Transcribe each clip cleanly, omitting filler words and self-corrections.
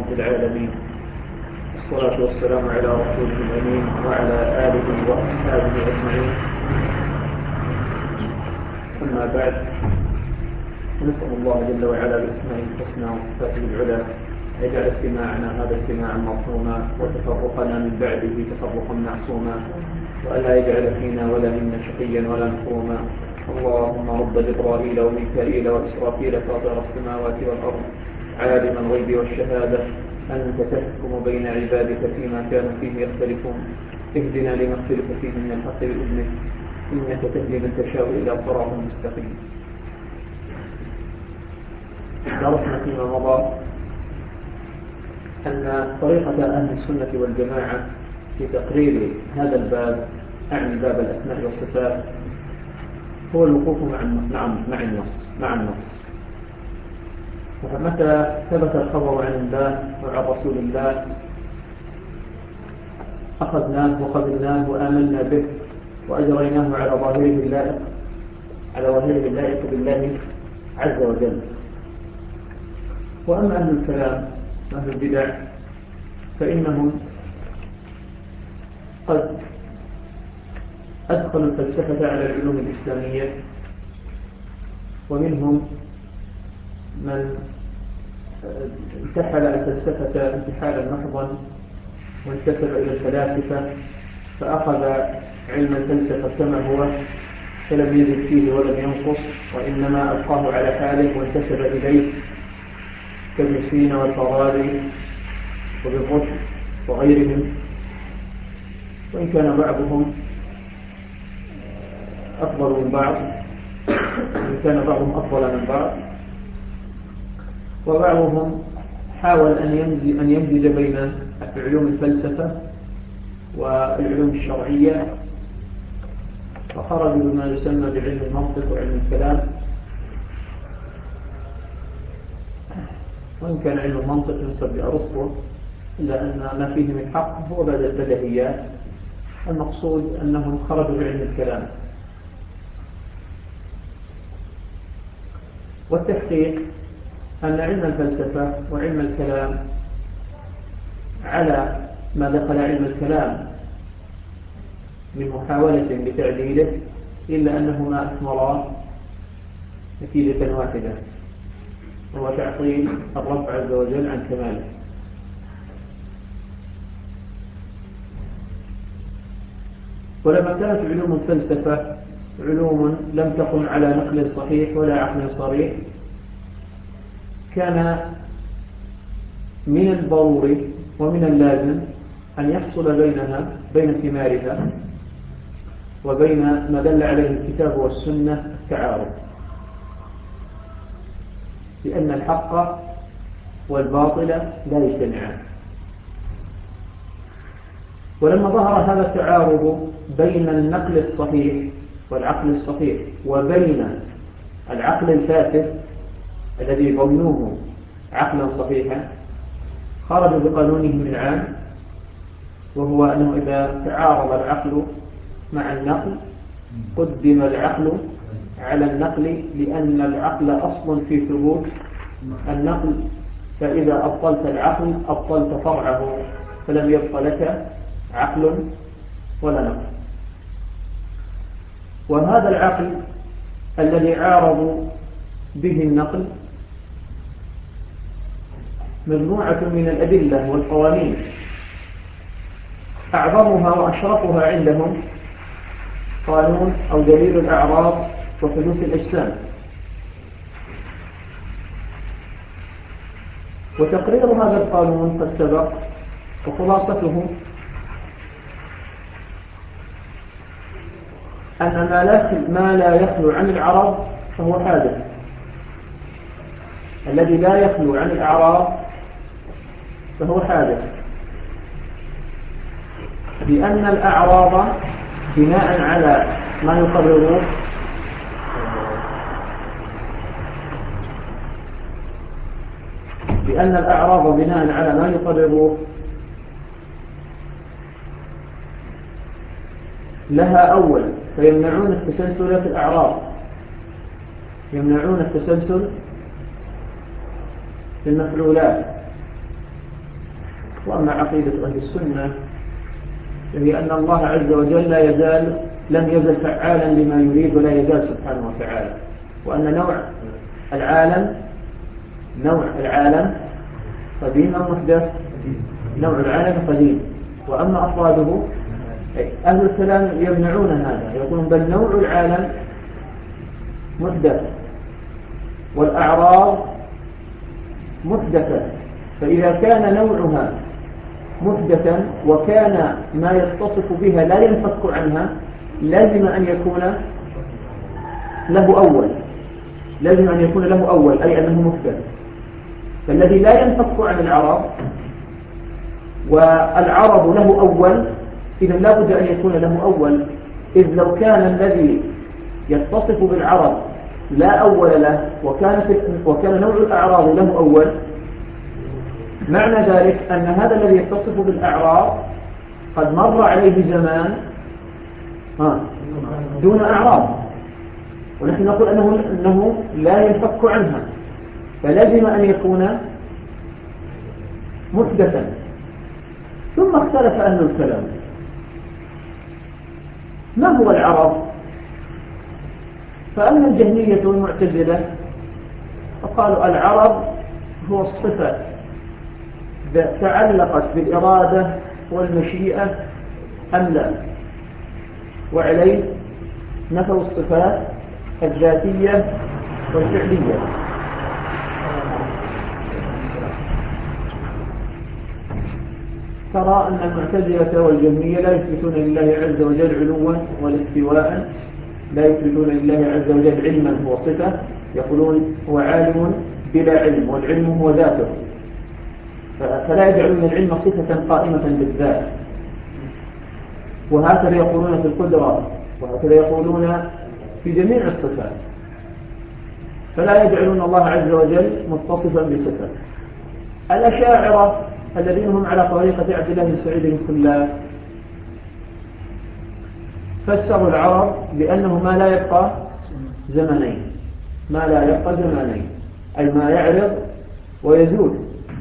رب العالمين، والصلاة والسلام على رسوله الأمين وعلى آله وأصحابه أجمعين. أما بعد، نسأل الله جل وعلا بأسمائه الحسنى وصفاته العلى أن يجعل اجتماعنا هذا اجتماعا مرحوما وتفرقنا من بعده تفرقا معصوما، وألا يجعل فينا ولا منا شقيا ولا محروما. اللهم رب جبرائيل وميكائيل وإسرافيل فاطر السماوات والأرض عالم الغيب والشهادة، أنت تحكم بين عبادك فيما كانوا فيه يختلفون، اهدنا لما اختلف فيه من الحق بإذنك، إنك تهدي من تشاء إلى صراط مستقيم. درسنا فيما مضى أن طريقة أهل السنة والجماعة في تقرير هذا الباب، أعني باب الأسماء والصفات، هو الوقوف مع النص. فمتى ثبت الخبر عن الله وعن رسول الله أخذناه وقبلناه وآمنا به وأجريناه على ظاهره اللائق بالله عز وجل. وأما أهل الكلام وأهل البدع فإنهم قد أدخلوا الفلسفة على العلوم الإسلامية، ومنهم من انتحل الفلسفة انتحالا محضا وانتسب إلى الفلاسفة، فأخذ علم الفلسفة كما هو فلم يزد فيه ولم ينقص، وإنما أبقاه على حاله وانتسب إليه كابن سينا والفارابي وابن رشد وغيرهم، وإن كان بعضهم أفضل من بعض، وإن كان بعضهم أفضل من بعض، وبعضهم حاول أن يمزج بين علوم الفلسفة والعلوم الشرعية، فخرجوا بما يسمى بعلم المنطق وعلم الكلام. وإن كان علم المنطق ينسب لأرسطو، إلا أن ما فيه من حق هو بديهيات، المقصود أنهم خرجوا بعلم الكلام. والتحقيق أن علم الفلسفة وعلم الكلام على ما دخل علم الكلام من محاولة لتعديله، إلا أنهما أثمرا نتيجة واحدة، وهو تعطيل الرب عز وجل عن كماله. ولما كانت علوم الفلسفة علوم لم تقم على نقل صحيح ولا عقل صريح، كان من الضروري ومن اللازم أن يحصل بين ثمارها وبين ما دل عليه الكتاب والسنة التعارض، لأن الحق والباطل لا يجتمعان. ولما ظهر هذا التعارض بين النقل الصحيح والعقل الصحيح وبين العقل الفاسد الذي ظنوه عقلا صحيحا، خرجوا بقانونهم العام، وهو أنه إذا تعارض العقل مع النقل قدم العقل على النقل، لأن العقل أصل في ثبوت النقل، فإذا أبطلت العقل أبطلت فرعه، فلم يبق لك عقل ولا نقل. وهذا العقل الذي عارض به النقل مجموعة من الأدلة والقوانين، أعظمها وأشرفها عندهم قانون أو دليل الأعراض وحدوث الأجسام. وتقرير هذا القانون قد سبق، وخلاصته أن ما لا يخلو عن الأعراض فهو حادث، الذي لا يخلو عن الأعراض فهو حادث، بأن الأعراض بناء على ما يقرروه لها أول، فيمنعون التسلسل في الأعراض، يمنعون التسلسل في المفعولات، وأما عقيدة أهل السنة فهي أن الله عز وجل لم يزل فعالا لما يريد ولا يزال سبحانه وتعالى، وأن نوع العالم قديم أو محدث؟ نوع العالم قديم. وأما أفراده أهل الكلام يمنعون هذا، يقولون بل نوع العالم محدث والأعراض محدثة، فإذا كان نوعها محدثا وكان ما يتصف بها لا ينفك عنها لازم أن يكون له أول، أي أنه محدث. فالذي لا ينفك عن العرض والعرض له أول، إذا لا بد أن يكون له أول، إذ لو كان الذي يتصف بالعرض لا أول له وكان نوع الأعراض له أول، معنى ذلك أن هذا الذي يتصف بالأعراض قد مر عليه زمان دون أعراض، ونحن نقول أنه لا ينفك عنها، فلازم أن يكون محدثا. ثم اختلف أهل الكلام ما هو العرض؟ فأما الجهمية والمعتزلة فقالوا العرض هو الصفة تعلقت بالإرادة والمشيئة أم لا، وعليه نفوا الصفات الذاتية والفعلية. ترى أن المعتزلة والجهمية لا يثبتون لله عز وجل علوا ولا استواء، لا يثبتون لله عز وجل علما هو صفة، يقولون هو عالم بلا علم، والعلم هو ذاته، فلا يجعلون العلم صفة قائمة بالذات. وهكذا يقولون في القدرة، وهكذا يقولون في جميع الصفات، فلا يجعلون الله عز وجل متصفا بصفة. الأشاعرة الذين هم على طريقة عبد الله بن سعيد الخلاف فسروا العرض بأنه ما لا يبقى زمنين، أي ما يعرض ويزول،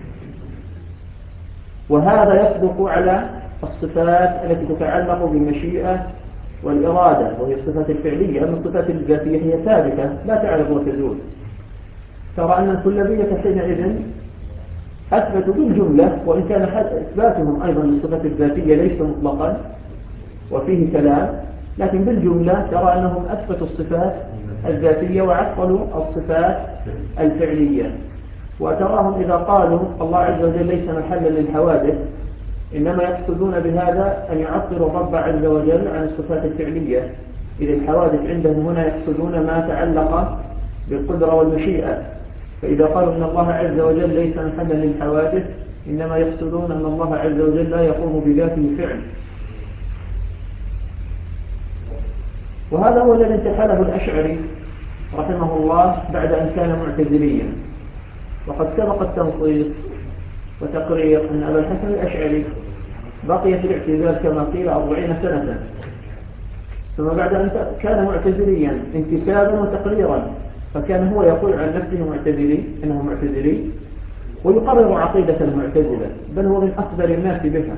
وهذا يصدق على الصفات التي تتعلق بالمشيئة والإرادة وهي الصفات الفعلية. أما الصفات الذاتية هي ثابتة لا تعرض وتزول. ترى أن الكلابية حينئذ أثبتوا بالجملة، وإن كان إثباتهم أيضا للصفات الذاتية ليس مطلقا وفيه كلام، لكن بالجملة ترى أنهم أثبتوا الصفات الذاتية وعطلوا الصفات الفعلية. وتراهم إذا قالوا الله عز وجل ليس محلا للحوادث إنما يقصدون بهذا أن يعطلوا الرب عز وجل عن الصفات الفعلية، إذ الحوادث عندهم هنا يقصدون ما تعلق بالقدرة والمشيئة. فإذا قالوا أن الله عز وجل ليس محلا للحوادث إنما يقصدون أن الله عز وجل لا يقوم بذاته فعل. وهذا هو الذي انتحله الأشعري رحمه الله بعد أن كان معتزليا، وقد سبق التنصيص وتقرير أن أبا الحسن الأشعري بقي في الاعتزال كما قيل 40 سنة، ثم بعد أن كان معتزليا انتسابا وتقريرا، فكان هو يقول عن نفسه إنه معتزلي ويقرر عقيدة المعتزلة، بل هو من أكبر الناس بها.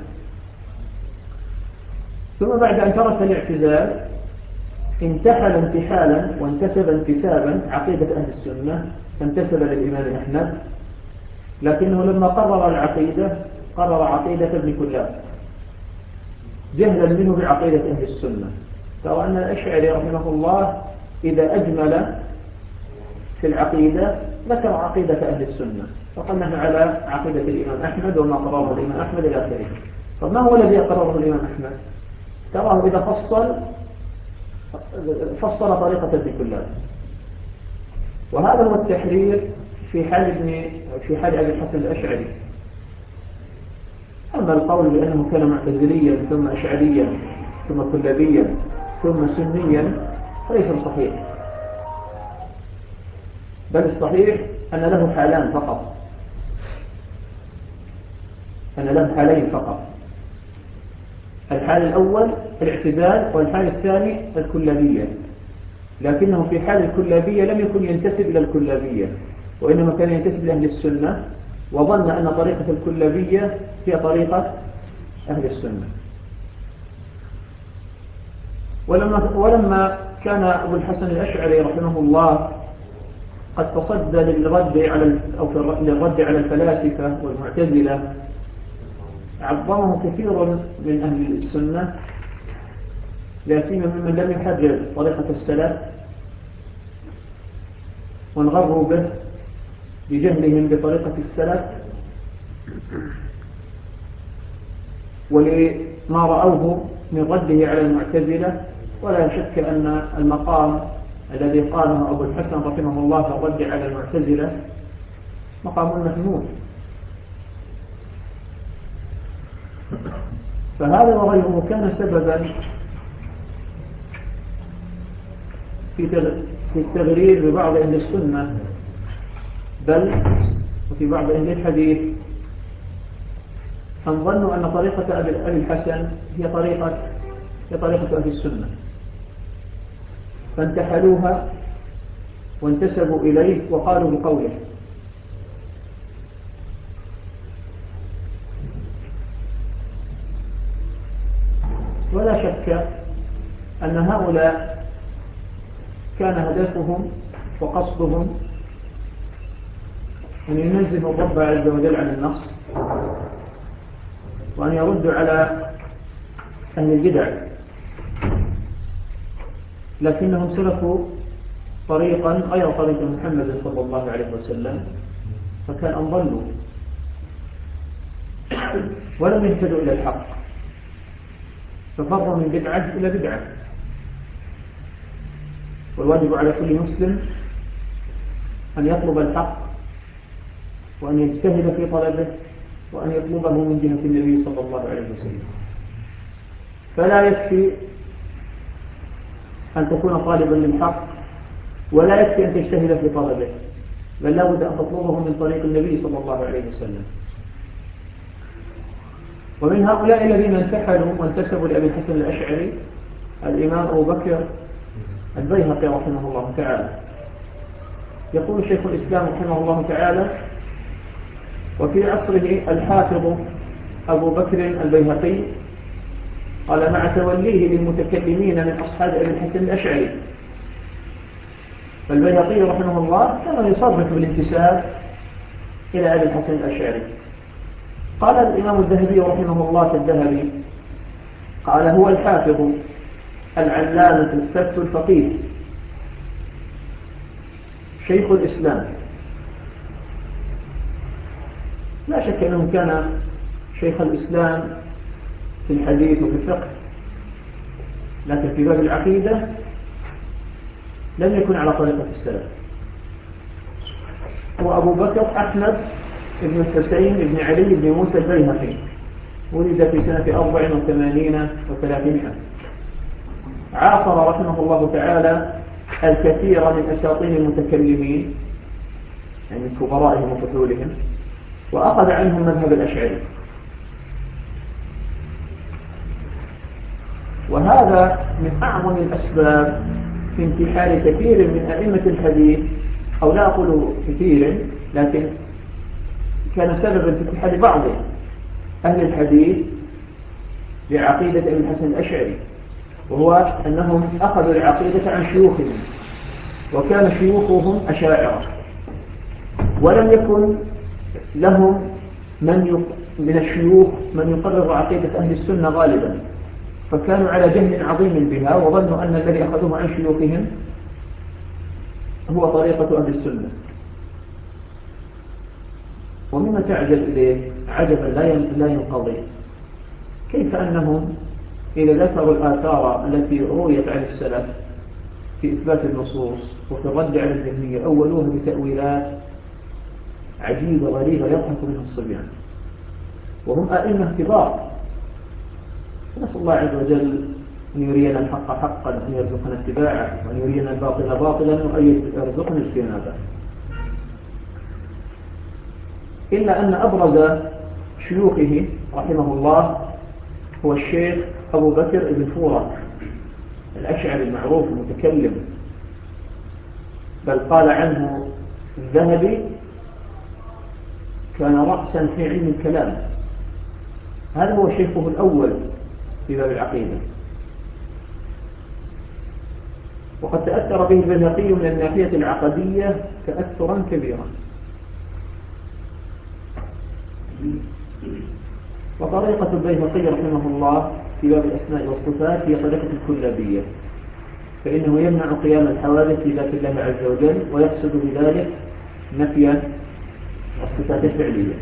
ثم بعد أن ترك الاعتزال انتحل انتحالا وانتسب انتسابا عقيدة أهل السنة، فانتسب للإمام أحمد، لكنه لما قرر العقيدة قرر عقيدة ابن كلاب جهلا منه بعقيدة أهل السنة. ترى أن الأشعري رحمه الله إذا أجمل في العقيدة ذكر عقيدة أهل السنة، فقال نحن على عقيدة الإمام أحمد وما قرره الإمام أحمد إلى آخره. فما هو الذي قرره الإمام أحمد؟ تراه إذا فصل طريقة ابن كلاب، وهذا هو التحرير في حال أبي الحسن الأشعري. أما القول بأنه كان معتزليا ثم أشعريا ثم كلابيا ثم سنيا فليس صحيح، بل الصحيح أن له حالان فقط، حالين فقط. الحال الأول الاعتزال، والحال الثاني الكلابية، لكنه في حال الكلابية لم يكن ينتسب إلى الكلابية، وإنما كان ينتسب لأهل السنة، وظن أن طريقة الكلابية هي طريقة أهل السنة. ولما كان أبو الحسن الأشعري رحمه الله قد تصدى للرد على الفلاسفة والمعتزلة، عظمه كثير من أهل السنة، لا سيما ممن لم يحرر طريقة السلف وانغروا به بجهلهم بطريقة السلف ولما رأوه من رده على المعتزلة. ولا شك أن المقام الذي قامه أبو الحسن رحمه الله في الرد على المعتزلة مقام محمود. فهذا وغيره كان سببا في التغرير ببعض أهل السنة، بل وفي بعض أهل الحديث أن ظنوا أن طريقة أبي الحسن هي طريقة أهل السنة، فانتحلوها وانتسبوا إليه وقالوا بقوله. ولا شك أن هؤلاء كان هدفهم وقصدهم أن ينزهوا الرب عز وجل عن النقص، وأن يردوا على أهل البدع، لكنهم سلكوا طريقا غير طريق محمد صلى الله عليه وسلم، فكان أن ضلوا ولم يهتدوا إلى الحق، ففروا من بدعة إلى بدعة. والواجب على كل مسلم أن يطلب الحق وأن يجتهد في طلبه وأن يطلبه من جهة النبي صلى الله عليه وسلم. فلا يكفي أن تكون طالبا للحق، ولا يكفي أن تجتهد في طلبه، بل لا بد أن تطلبه من طريق النبي صلى الله عليه وسلم. ومن هؤلاء الذين انتحلوا وانتسبوا لأبي الحسن الأشعري الإمام أبو بكر البيهقي رحمه الله تعالى. يقول شيخ الإسلام رحمه الله تعالى: وفي عصره الحافظ أبو بكر البيهقي قال مع توليه للمتكلمين من أصحاب أبي الحسن الأشعري. فالبيهقي رحمه الله كان يصرف بالانتساب إلى أبي الحسن الأشعري. قال الإمام الذهبي رحمه الله في الذهبي قال: هو الحافظ العلامة الثبت الفقيه شيخ الإسلام. لا شك أنه كان شيخ الإسلام في الحديث وفي الفقه، لكن في باب العقيدة لم يكن على طريقة السلف. هو أبو بكر أحمد بن الحسين بن علي بن موسى البيهقي، ولد في سنة 84 و300. عاصر رحمه الله تعالى الكثير من أساطين المتكلمين، يعني من كبرائهم وفحولهم، وأخذ عنهم مذهب الأشعري. وهذا من أعظم الأسباب في انتحال كثير من أئمة الحديث، أو لا أقول كثير، لكن كان سببا في انتحال بعض أهل الحديث لعقيدة أبي الحسن الأشعري، وهو أنهم أخذوا العقيدة عن شيوخهم، وكان شيوخهم أشاعرة، ولم يكن لهم من الشيوخ من يقرر عقيدة أهل السنة غالبا، فكانوا على جهل عظيم بها، وظنوا أن الذي أخذوه عن شيوخهم هو طريقة أهل السنة. ومما تعجب إليه عجبا لا ينقضي، كيف أنهم إذا ذكروا الآثار التي رويت عن السلف في إثبات النصوص وفي الرد على الذهنية أولوها بتأويلات عجيبة غريبة يضحك منها الصبيان، وهم أئمة كبار. نسأل الله عز وجل أن يرينا الحق حقا، أن يرزقنا اتباعه، وأن يرينا الباطل باطلا، وأن يرزقنا اجتنابه. إلا أن أبرز شيوخه رحمه الله هو الشيخ أبو بكر بن فورة الأشعري المعروف المتكلم، بل قال عنه الذهبي: كان رأسا في علم الكلام، هذا هو شيخه الأول في باب العقيدة. وقد تأثر به البيهقي من الناحية العقدية تأثرا كبيرا. وطريقة البيهقي رحمه الله في باب الأسماء والصفات هي طريقة الكلابية، فإنه يمنع قيام الحوادث بذات الله عز وجل، ويقصد بذلك نفي الصفات الفعلية.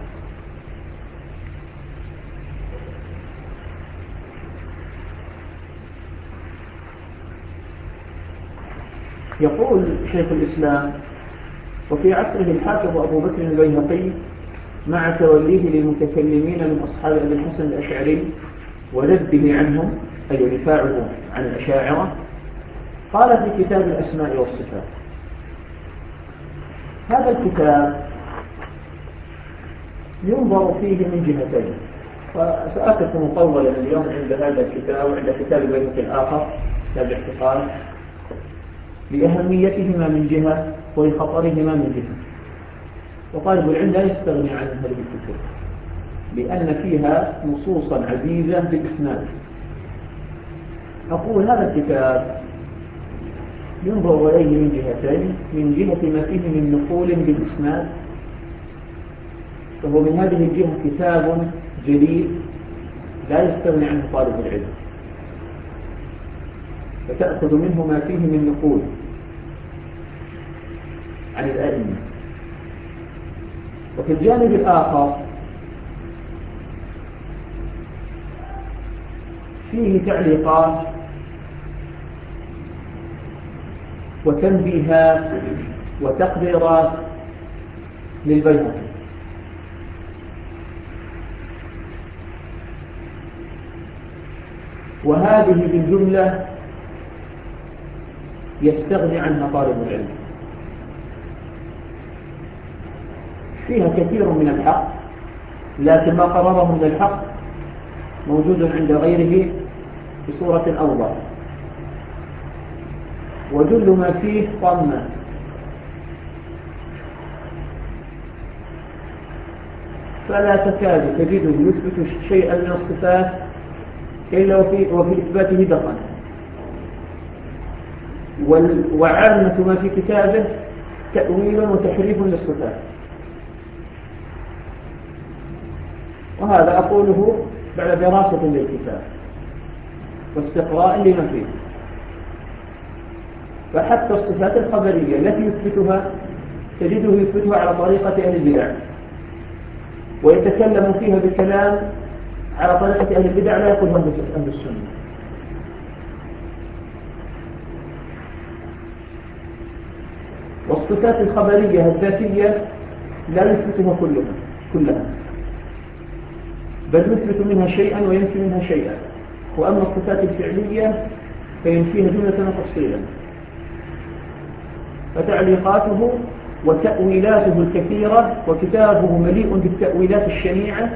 يقول شيخ الإسلام: وفي عصره الحافظ أبو بكر البيهقي مع توليه للمتكلمين من أصحاب أبي الحسن الأشعري وذبه عنهم، أي دفاعه عن الأشاعرة، قال في كتاب الأسماء والصفات: هذا الكتاب ينظر فيه من جهتين، وسأقف مطولا اليوم عند هذا الكتاب وعند كتاب البيهقي الآخر كتاب الاعتقاد لأهميتهما من جهة ولخطرهما من جهة. وطالب العلم لا يستغني عن هذه الكتب لأن فيها نصوصا عزيزة بالإسناد. أقول هذا الكتاب ينظر إليه من جهتين: من جهة ما فيه من نقول بالإسناد، فهو من هذه الجهة كتاب جليل لا يستغني عنه طالب العلم، فتأخذ منه ما فيه من نقول عن الأئمة. وفي الجانب الآخر فيه تعليقات وتنبيهات وتقديرات للبيهقي، وهذه بالجملة يستغني عنها طالب العلم. فيها كثير من الحق، لكن ما قرره من الحق موجود عند غيره بصورة أوضح، وجل ما فيه طامات، فلا تكاد تجده يثبت شيئا من الصفات إلا وفي إثباته دخل، وعامة ما في كتابه تأويل وتحريف للصفات. وهذا أقوله بعد دراسة للكتاب واستقراء لما فيه. فحتى الصفات الخبرية التي يثبتها تجده يثبتها على طريقة أهل البدع، ويتكلم فيها بكلام على طريقة أهل البدع لا يقولها أهل السنة. والصفات الخبرية الذاتية لا يثبتها كلها، بل يثبت منها شيئا وينفي منها شيئا. وأما الصفات الفعلية فينفيها جملة وتفصيلا. فتعليقاته وتأويلاته الكثيرة، وكتابه مليء بالتأويلات الشنيعة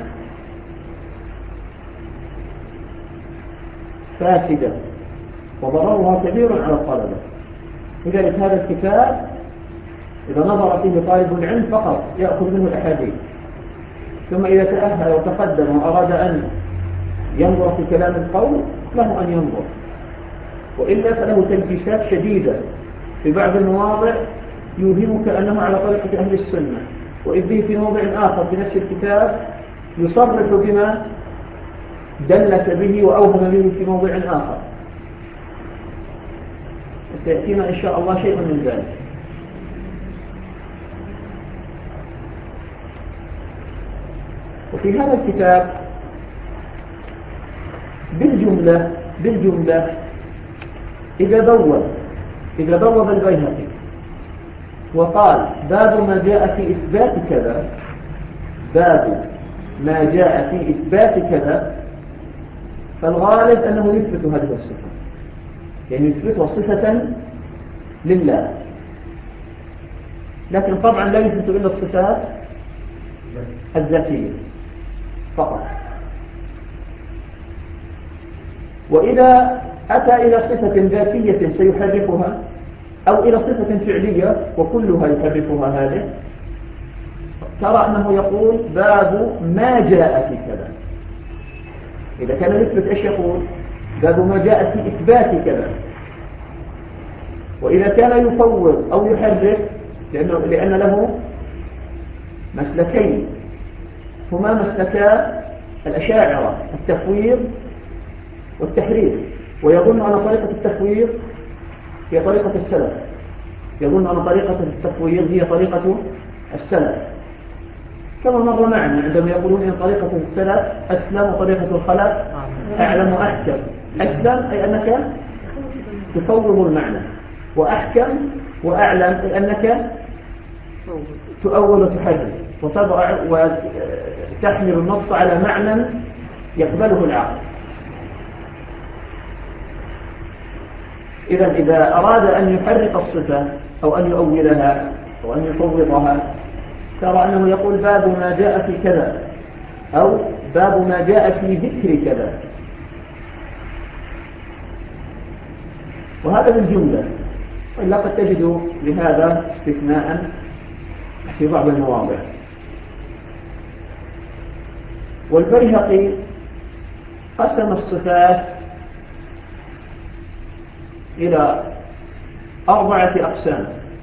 فاسدة، وضررها كبير على الطلبة. لذلك هذا الكتاب إذا نظر فيه طالب العلم فقط يأخذ منه الأحاديث، ثم إذا تأهل وتقدم وأراد أن ينظر في كلام القول له أن ينظر، وإلا فله تلبيسات شديدة في بعض المواضع يوهمك أنه على طريقة أهل السنة، وإذ به في موضع آخر في نفس الكتاب يصرح بما دلت به وأوهم به في موضع آخر. وسيأتينا إن شاء الله شيء من ذلك. وفي هذا الكتاب بالجملة إذا بوب البيهقي وقال باب ما جاء في إثبات كذا، باب ما جاء في إثبات كذا، فالغالب أنه يثبت هذه الصفة، يعني يثبتها صفة لله. لكن طبعا لا يثبت إلا الصفات الذاتية فقط. وإذا أتى إلى صفة ذاتية سيحرفها، أو إلى صفة فعلية وكلها يحرفها هذه، ترى أنه يقول باب ما جاء في كذا. إذا كان يثبت إيش يقول؟ باب ما جاء في إثبات كذا. وإذا كان يفوض أو يحرف لأن له مسلكين هما مسلكا الأشاعرة، التفويض والتحريف، ويظن أن طريقة التفويض هي طريقة السلف، يظن أن طريقة التفويض هي طريقة السلف، كما مر معنا عندما يقولون إن طريقة السلف أسلم وطريقة الخلف أعلم وأحكم. أسلم أي أنك تفوض المعنى، وأحكم وأعلم أي أنك تؤول وتحرف وتضع وتحمل النص على معنى يقبله العقل. إذا أراد أن يحرك الصفة أو أن يؤولها أو أن يفوضها ترى أنه يقول باب ما جاء في كذا أو باب ما جاء في ذكر كذا، وهذا بالجملة، وإلا قد تجد لهذا استثناء في بعض المواضع. والبيهقي قسم الصفات إلى 4 أقسام.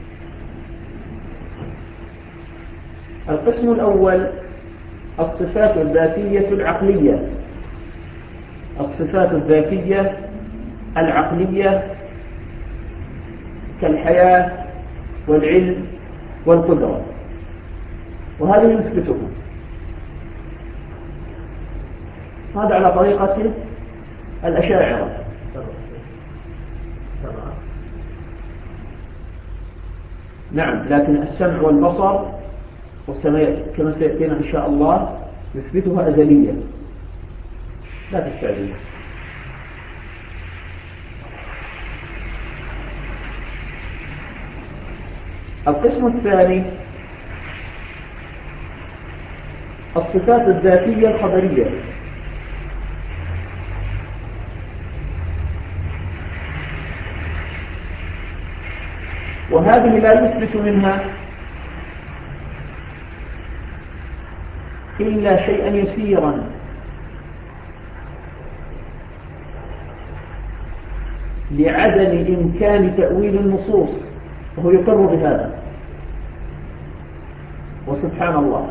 القسم الأول الصفات الذاتية العقلية، الصفات الذاتية العقلية كالحياة والعلم والقدرة، وهذه يثبتها. هذا على طريقة الأشاعرة. نعم، لكن السمع والبصر كما سيأتينا إن شاء الله يثبتها أزلية لا تستعجل. القسم الثاني الصفات الذاتية الخبرية، وهذه لا يثبت منها إلا شيئا يسيرا، لعدم إمكان تأويل النصوص، وهو يقر بهذا. وسبحان الله،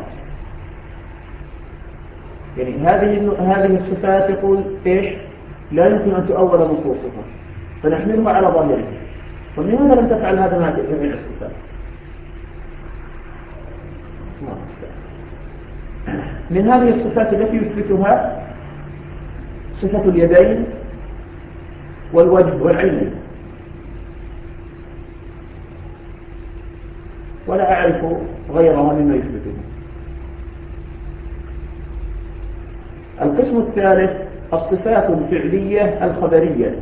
يعني هذه الصفات يقول إيش؟ لا يمكن أن تؤول نصوصها، فنحملها على ظاهرها. ولماذا لم تفعل هذا مع جميع الصفات؟ من هذه الصفات التي يثبتها صفة اليدين والوجه والعينين، ولا أعرف غيرها مما يثبتها. القسم الثالث الصفات الفعلية الخبرية،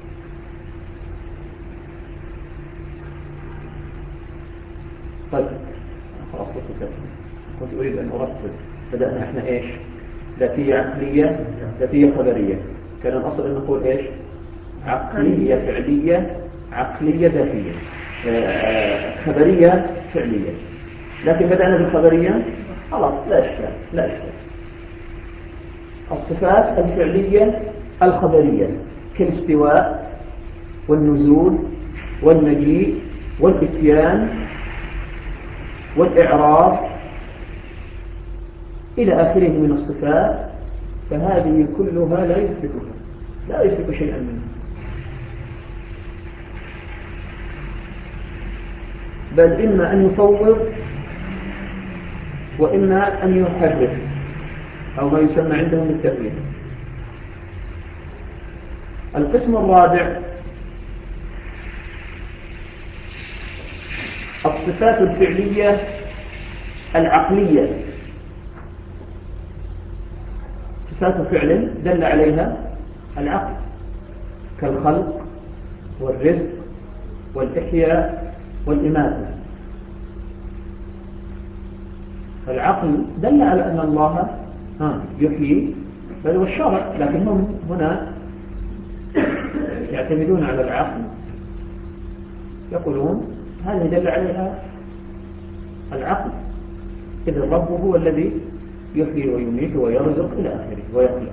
طيب خلاص كنت أريد أن أرتب. بدأنا إحنا إيش؟ ذاتية عقلية، ذاتية خبرية. كان الأصل أن نقول إيش؟ عقلية فعلية، عقلية ذاتية، خبرية فعلية. لكن بدأنا بالخبرية، خلاص لا إشكال، لا إشكال. الصفات الفعلية الخبرية كالاستواء والنزول والمجيء والإتيان والإعراض إلى آخره من الصفات، فهذه كلها لا يثبت شيئا منها، بل إما أن يفوض وإما أن يحرف، أو ما يسمى عندهم بالتأويل. القسم الرابع الصفات الفعلية العقلية، صفات فعل دل عليها العقل كالخلق والرزق والإحياء والإماتة. العقل دل على أن الله يحيي، بل والشرع، لكن هم هنا يعتمدون على العقل، يقولون هذا دل عليها العقل. إذ الرب هو الذي يحيي ويميت ويرزق إلى آخره ويخلق،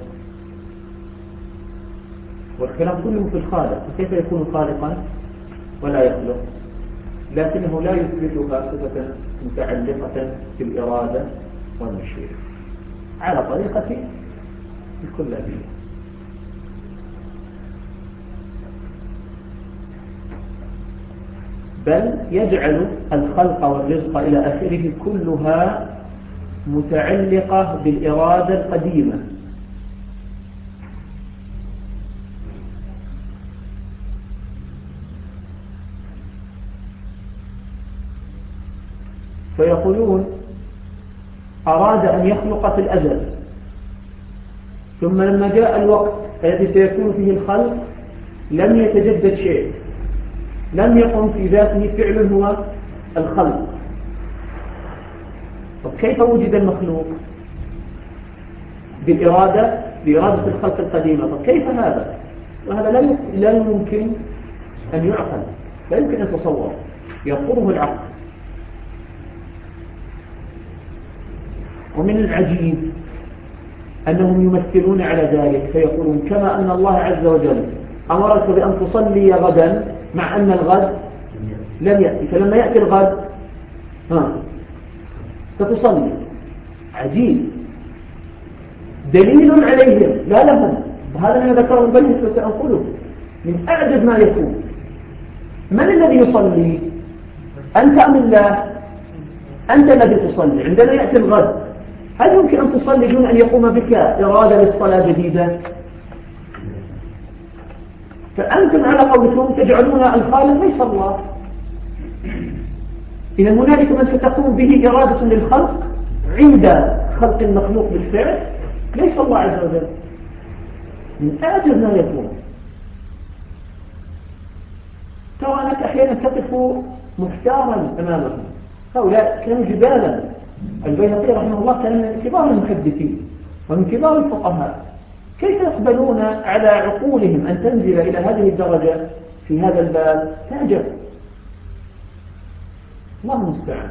والكلام كله في الخالق. كيف يكون خالقا ولا يخلق؟ لكنه لا يثبتها صفة متعلقة بالإرادة والمشيئة على طريقة الكلابية. بل يجعل الخلق والرزق إلى آخره كلها متعلقة بالإرادة القديمة. فيقولون أراد أن يخلق في الأزل، ثم لما جاء الوقت الذي سيكون فيه الخلق لم يتجدد شيء، لم يقم في ذاته فعل هو الخلق. طب كيف وجد المخلوق؟ بإرادة الخلق القديمة. طب كيف هذا؟ وهذا لا يمكن أن يعقل، لا يمكن أن يتصور، يرفضه العقل. ومن العجيب أنهم يمثلون على ذلك فيقولون كما أن الله عز وجل أمرك بأن تصلي غدا مع أن الغد لم يأتي، فلما يأتي الغد فتصلي. عجيب، دليل عليهم لا لهم. وهذا ما ذكره البيهقي وسأنقله من أعجب ما يكون. من الذي يصلي؟ أنت أم الله؟ أنت الذي تصلي. عندما يأتي الغد هل يمكن أن تصلي دون أن يقوم بك إرادة للصلاة جديدة؟ فأنتم على قولكم تجعلون الخالق ليس الله. إذا هنالك من ستقوم به إرادة للخلق عند خلق المخلوق بالفعل ليس الله عز وجل. من أعجب ما يكون. ترى أنك أحيانا تقف محتارا أمامهم. هؤلاء كانوا جبالا. البيهقي رحمه الله كان من كبار المحدثين ومن كبار الفقهاء. كيف يقبلون على عقولهم أن تنزل إلى هذه الدرجة في هذا الباب؟ تعجب. الله المستعان.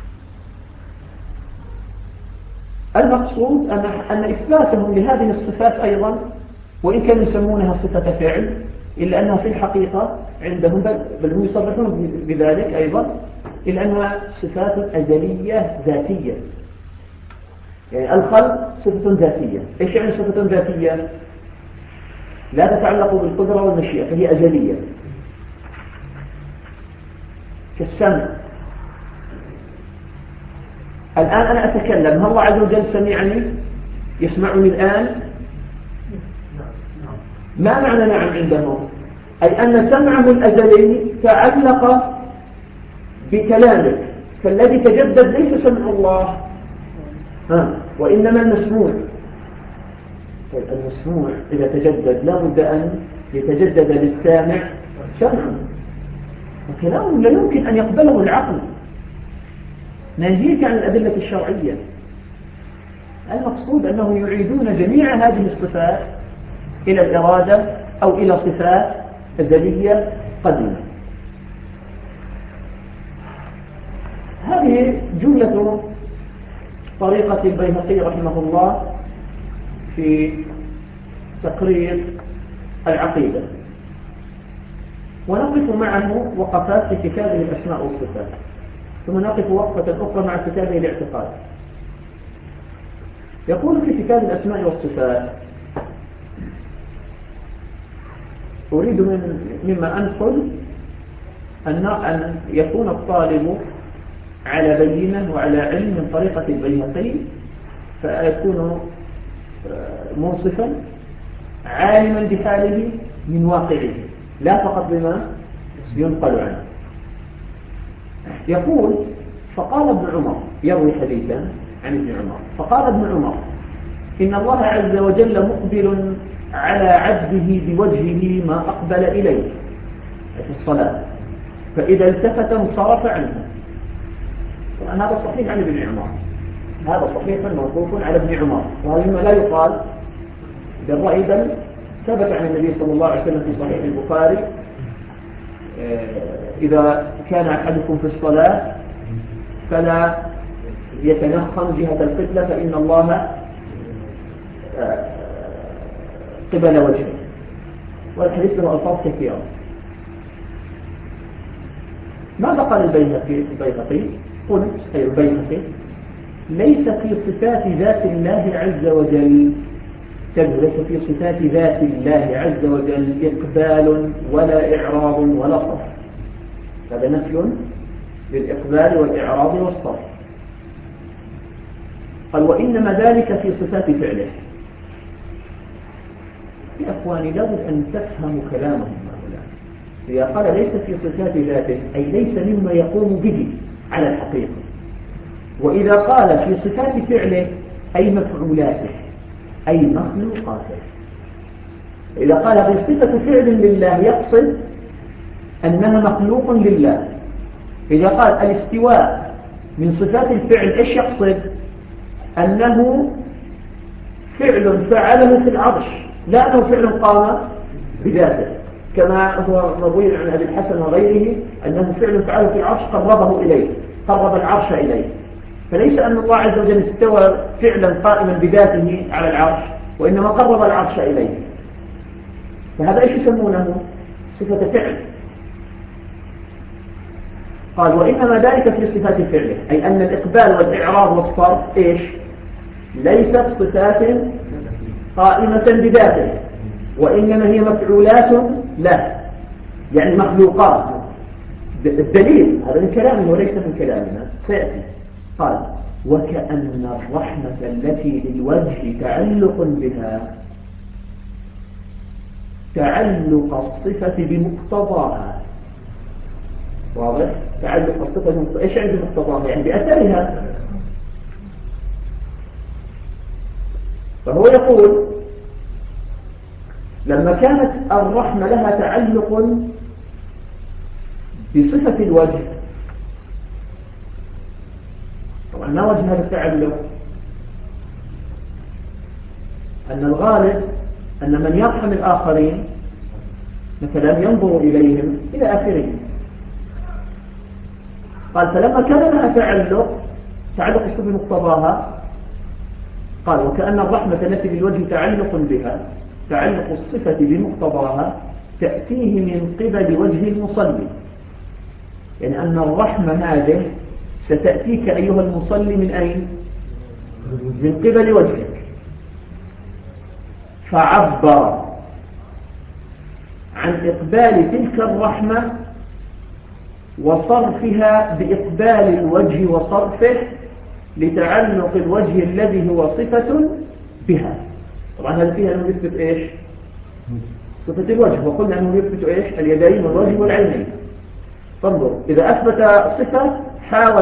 المقصود أن إثباتهم لهذه الصفات أيضا وإن كانوا يسمونها صفة فعل إلا أنها في الحقيقة عندهم بل هم يصرحون بذلك أيضا إلا أنها صفات أزلية ذاتية. يعني الخلق صفة ذاتية. إيش يعني صفة ذاتية؟ لا تتعلق بالقدرة والمشيئة فهي أزلية. كالسمع. الآن أنا أتكلم، هل الله عز وجل سمعني؟ يسمعني الآن؟ ما معنى نعم عندهم؟ أي أن سمعه الأزلي تعلق بكلامك، فالذي تجدد ليس سمع الله وإنما المسموع. طيب المسموع إذا تجدد لابد أن يتجدد للسامع سمعه، وكلامه لا يمكن أن يقبله العقل ناهيك عن الأدلة الشرعية. المقصود أنهم يعيدون جميع هذه الصفات إلى الإرادة أو إلى صفات أزلية قديمة. هذه جملة طريقة البيهقي رحمه الله في تقرير العقيدة. ونقف معه وقفات في كتابه الأسماء والصفات، ثم نقف وقفة أخرى مع كتابه الاعتقاد. يقول في كتاب الأسماء والصفات: أريد مما أنقل أن يكون الطالب على بينة وعلى علم من طريقة البيهقي، فيكون منصفا عالما بحاله من واقعه لا فقط بما ينقل عنه. يقول: فقال ابن عمر، يروي حديثا عن ابن عمر، فقال ابن عمر: إن الله عز وجل مقبل على عبده بوجهه ما أقبل إليه في الصلاة، فإذا التفت انصرف عنه. طبعا هذا صحيح عن ابن عمر، هذا صحيح موقوف على ابن عمر، وهذا مما لا يقال بالرأي، بل ثبت عن النبي صلى الله عليه وسلم في صحيح البخاري: إذا كان أحدكم في الصلاة فلا يتنخم جهة القبلة فإن الله قبل وجهه، والحديث له ألفاظ كثيرة. ماذا قال البيهقي؟ قلت أي البيهقي ليس في صفات ذات الله عز وجل، ليس في صفات ذات الله عز وجل إقبال ولا إعراض ولا صرف. هذا نفي للإقبال والإعراض والصرف. قال وإنما ذلك في صفات فعله. يا أخواني لابد أن تفهموا كلامهم هؤلاء. إذا قال ليس في صفات ذاته أي ليس مما يقوم به على الحقيقة، وإذا قال في صفات فعله أي مفعولاته أي مخلوقاته. إذا قال في صفة فعل لله يقصد أنها مخلوق لله. إذا قال الاستواء من صفات الفعل إيش يقصد؟ أنه فعل فعله في العرش، لا أنه فعل قام بذاته، كما هو مروي عن أبي الحسن وغيره أنه فعل فعله في العرش قربه إليه، قرب العرش إليه. فليس أن الله عز وجل استوى فعلا قائما بذاته على العرش، وإنما قرب العرش إليه. فهذا إيش يسمونه؟ صفة فعل. قال وإنما ذلك في صفات فعله، أي أن الإقبال والإعراض والصرف إيش؟ ليست صفات قائمة بذاته، وإنما هي مفعولات له، يعني مخلوقات. الدليل هذا من كلامه وليس من كلامنا سيأتي. قال وكأن الرحمة التي للوجه تعلق بها تعلق الصفة بمقتضاها. واضح؟ تعلق الصفة بمقتضاها. إيش يعني بمقتضاها؟ يعني بأثرها. فهو يقول لما كانت الرحمة لها تعلق بصفة الوجه، طبعا ما وجه هذا التعلق؟ أن الغالب أن من يرحم الآخرين مثلا ينظر إليهم إلى آخره. قال فلما كان لها تعلق الصفة بمقتضاها، قال وكأن الرحمة التي بالوجه تعلق بها تعلق الصفة بمقتضاها تأتيه من قبل وجه المصلي، يعني أن الرحمة هذه ستأتيك أيها المصلي من أين؟ من قبل وجهك. فعبر عن إقبال تلك الرحمة وصرفها بإقبال الوجه وصرفه لتعلق الوجه الذي هو صفة بها. طبعا هذا فيها أنه يثبت إيش؟ صفة الوجه، وقلنا أنه يثبت إيش؟ اليدين والوجه والعينين. فانظر إذا أثبت صفة حاول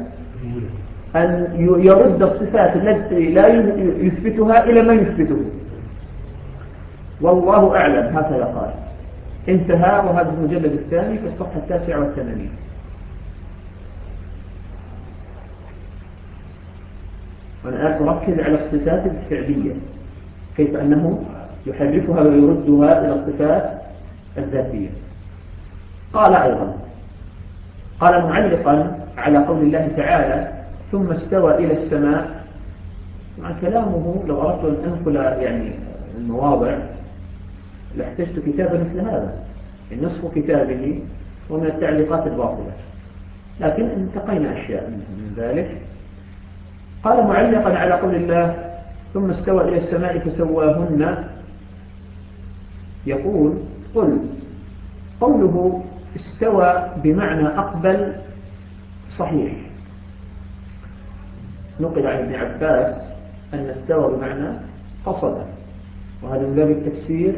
أن يرد الصفات التي لا يثبتها إلى ما يثبته. والله أعلم. هكذا قال. انتهى. وهذا المجلد الثاني في الصفحة 89. وأنا الآن أركز على الصفات الفعلية، كيف أنه يحرفها ويردها إلى الصفات الذاتية. قال أيضا، قال معلقا على قول الله تعالى ثم استوى إلى السماء. مع كلامه لو أردت أن أنقل يعني المواضع لاحتجت كتابا مثل هذا، نصف كتابه ومن التعليقات الباطلة، لكن انتقينا أشياء من ذلك. قال معلقا على قول الله ثم استوى إلى السماء فسواهن، يقول قل قوله استوى بمعنى أقبل صحيح. نقل عن ابن عباس أن استوى بمعنى قصد، وهذا من باب التفسير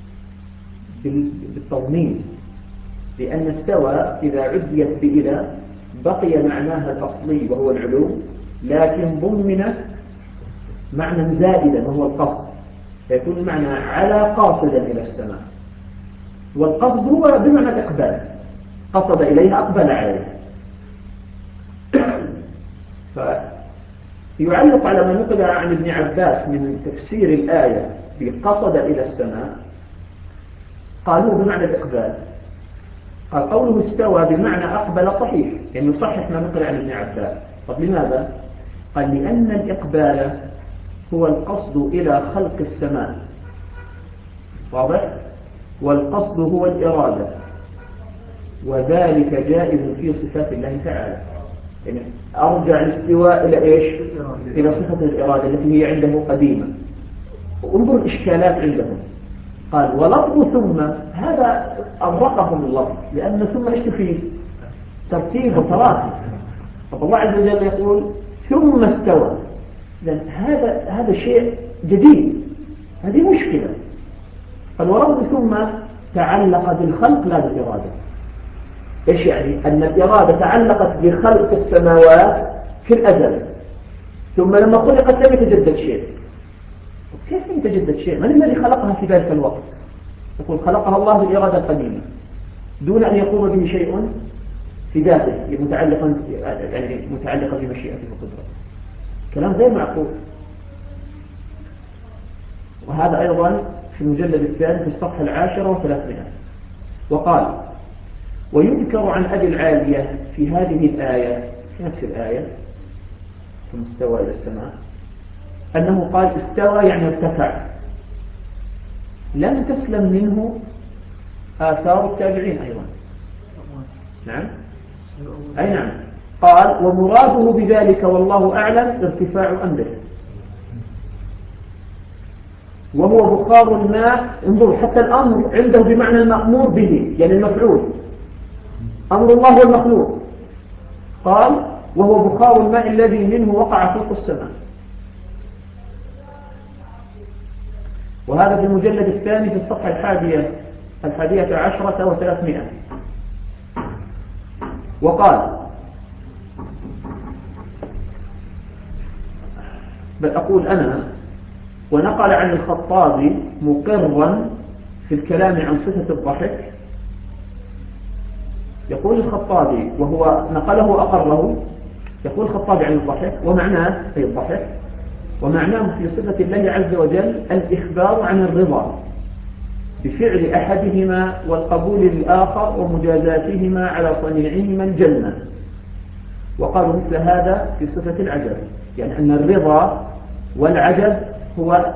بالتضمين، لأن استوى إذا عديت بإلى بقي معناها الأصلي وهو العلو، لكن ضمن معنى زائدا وهو القصد، فيكون المعنى على قاصدا إلى السماء، والقصد هو بمعنى الإقبال، قصد إليها أقبل عليها. فيعلق على ما نقل عن ابن عباس من تفسير الآية بقصد إلى السماء، قالوا بمعنى الإقبال. قال قوله استوى بمعنى أقبل صحيح، يعني يصحح ما نقل عن ابن عباس. طب لماذا؟ قال لأن الإقبال هو القصد إلى خلق السماء، واضح؟ والقصد هو الإرادة، وذلك جائز في صفات الله تعالى. يعني أرجع الاستواء إلى إيش؟ إلى صفة الإرادة التي هي عنده قديمة. انظر الإشكالات عندهم. قال ولفظ ثم هذا أغرقهم اللفظ، لأن ثم إيش تفيد؟ ترتيب وتراخي. طب الله عز وجل يقول ثم استوى، لأن هذا شيء جديد، هذه مشكلة. قال ولفظ ثم تعلق بالخلق لا بالإرادة. إيش يعني؟ أن الإرادة تعلقت بخلق السماوات في الأزل، ثم لما خلقت لم يتجدد شيء. كيف لم يتجدد شيء؟ من الذي خلقها في ذلك الوقت؟ يقول خلقها الله بالإرادة القديمة دون أن يقوم به شيء في ذاته متعلقا بمشيئته وقدرته. كلام غير معقول. وهذا أيضا في المجلد الثاني في الصفحة 10 و300. وقال ويذكر عن أبي العالية في هذه الآية، في نفس الآية ثم استوى إلى السماء، أنه قال استوى يعني ارتفع، لم تسلم منه آثار التابعين أيضا. نعم أي نعم. قال ومراده بذلك والله أعلم ارتفاع أمره، وهو بخار الماء. انظروا حتى الأمر عنده بمعنى المأمور به، يعني المفعول. أمر الله هو المخلوق. قال وهو بخار الماء الذي منه وقع خلق السماء. وهذا في المجلد الثاني في الصفحة 11 و300. وقال بل أقول أنا ونقل عن الخطابي مقرا في الكلام عن صفة الضحك. يقول الخطابي وهو نقله أقره، يقول الخطابي عن الضحك ومعناه أي الضحك، ومعناه في صفة الله عز وجل الإخبار عن الرضا بفعل أحدهما والقبول للآخر ومجازاتهما على صنيعهما الجنة. وقالوا مثل هذا في صفة العجب، يعني أن الرضا والعجب هو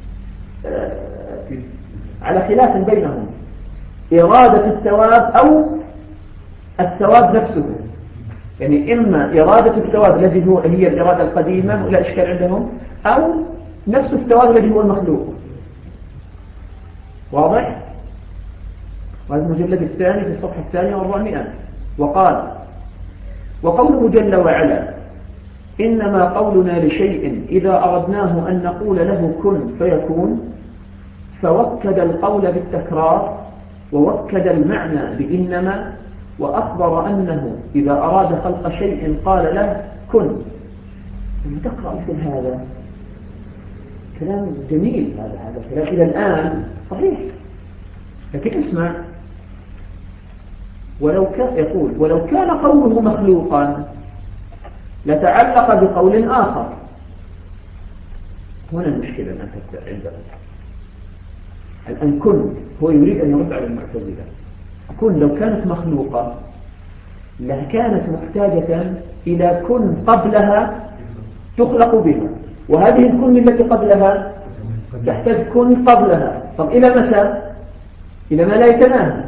على خلاف بينهم، إرادة الثواب أو الثواب نفسه. يعني إما إرادة الثواب الذي هي الإرادة القديمة ولا إشكال عندهم، أو نفس الثواب الذي هو المخلوق. واضح؟ وهذا المجلد الثاني في الصفحة 400. وقال وقوله جل وعلا إنما قولنا لشيء إذا أردناه أن نقول له كن فيكون، فوكد القول بالتكرار ووكد المعنى بإنما، وأخبر أنه إذا أراد خلق شيء قال له كن. لما تقرأ مثل هذا كلام جميل، هذا كلام إلى الآن صحيح، لكن اسمع يقول ولو كان قوله مخلوقا لتعلق بقول آخر. هنا المشكلة الآن تبدأ عندنا الآن. كن هو يريد أن يرد على المعتزلة. كن لو كانت مخلوقة لكانت محتاجة إلى كن قبلها تخلق بها، وهذه الكن التي قبلها تحتاج كن قبلها. طب إلى متى؟ إلى ما لا يتناهى.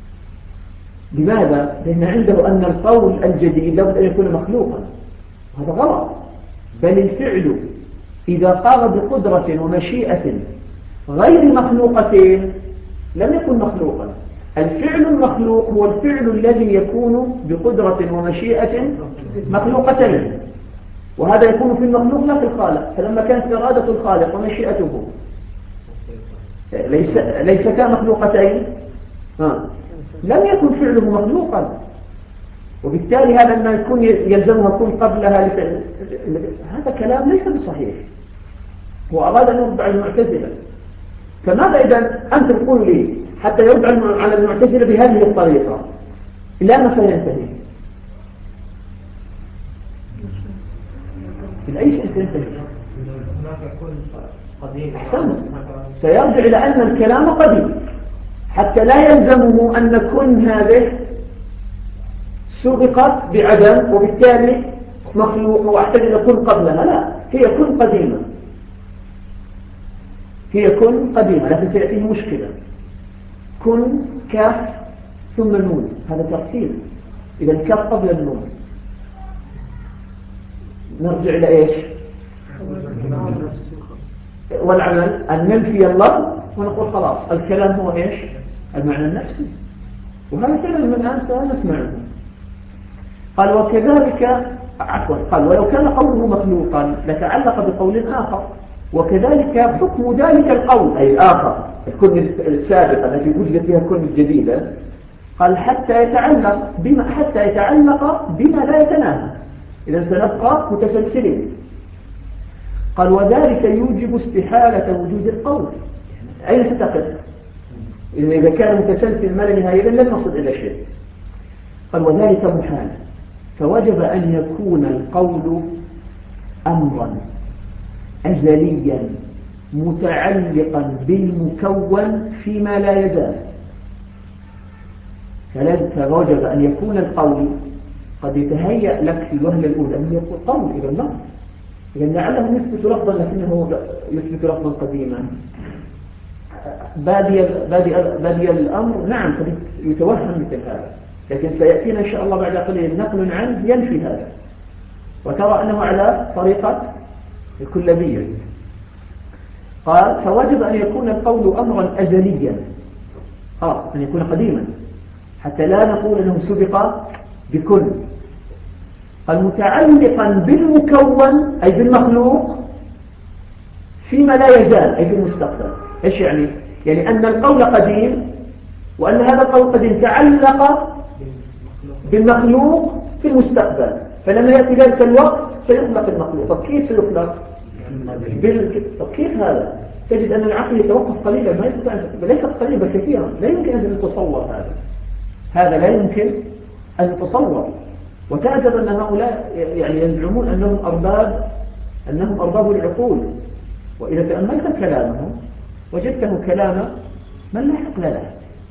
لماذا؟ لأن عنده أن القول الجديد لابد أن يكون مخلوقا. هذا غلط. بل الفعل إذا قام بقدرة ومشيئة غير مخلوقتين لم يكن مخلوقا. الفعل المخلوق هو الفعل الذي يكون بقدرة ومشيئة مخلوقتين، وهذا يكون في المخلوق لا في الخالق. فلما كانت إرادة الخالق ومشيئته ليس كمخلوقتين لم يكن فعله مخلوقا، وبالتالي هذا ما يكون يلزمها يكون قبلها هذا كلام ليس بصحيح. هو أراد أن يرد على المعتزلة. فماذا إذا أنت تقول لي حتى يرد على المعتزلة بهذه الطريقة إلا ما سينتهي؟ إلى أي شيء سينتهي؟ سيرجع إلى أن الكلام قديم، حتى لا يلزمه أن كن هذه سبقت بعدم وبالتالي مخلوق واعتقد كن قبلها، لا، هي كن قديمة، هي كن قديمة، لكن سيأتيه مشكلة. كن كاف ثم نون، هذا ترتيب، إذا الكاف قبل النون. نرجع إلى إيش؟ والعمل أن ننفي اللفظ ونقول خلاص الكلام هو إيش؟ المعنى النفسي، وهذا كلام من الآن سنسمعه. قال وكذلك قال ولو كان قوله مخلوقا لتعلق بقول آخر، وكذلك حكم ذلك القول أي الآخر الكن السابقة التي وجدت فيها الكن الجديدة، قال حتى يتعلق بما لا يتناهى، إذا سنبقى متسلسلين. قال وذلك يوجب استحالة وجود القول، أين ستقف؟ إذا كان متسلسل ما لا نهاية لن نصل إلى شيء. قال وذلك محال، فوجب أن يكون القول أمرا أزليا متعلقا بالمكون فيما لا يزال، فوجب أن يكون القول قد يتهيأ لك في الوهلة الأولى أن يكون قول إلى النص، إذا لعله يثبت لفظا لكنه يثبت لفظا قديما. بادي الأمر نعم قد يتوهم مثل هذا، لكن سيأتينا إن شاء الله بعد قليل نقل عنه ينفي هذا، وترى أنه على طريقة الكلابية. قال فوجب أن يكون القول أمرا أزليا، أن يكون قديما حتى لا نقول أنه سبق بكل. قال متعلقا بالمكون أي بالمخلوق فيما لا يزال أي في المستقبل. إيش يعني؟ يعني أن القول قديم، وأن هذا القول قديم تعلق بالمخلوق في المستقبل، فلما يأتي ذلك الوقت سيخلق المخلوق. طب كيف سيخلق؟ طب كيف هذا؟ تجد أن العقل يتوقف قليلا، ما يستطيع، ليس قليلا كثيرا، لا يمكن أن يتصور هذا لا يمكن أن يتصور. وتعجب أن هؤلاء يعني يزعمون أنهم أرباب العقول، وإذا تأملت كلامهم وجدته كلام من لا عقل له.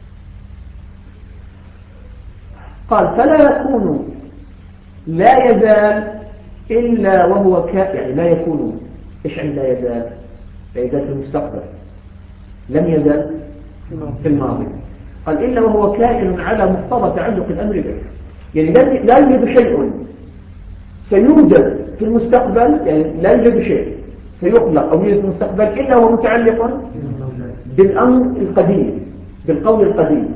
قال فلا يكون لا يزال إلا وهو يعني لا يكون. إيش يعني لا يزال؟ لا يزال في المستقبل، لم يزال في الماضي. قال إلا وهو كائن على مقتضى تعلق الأمر به، يعني لا يوجد شيء سيوجد في المستقبل، يعني لا يوجد شيء سيخلق أو يوجد في المستقبل إلا وهو متعلق بالأمر القديم، بالقول القديم.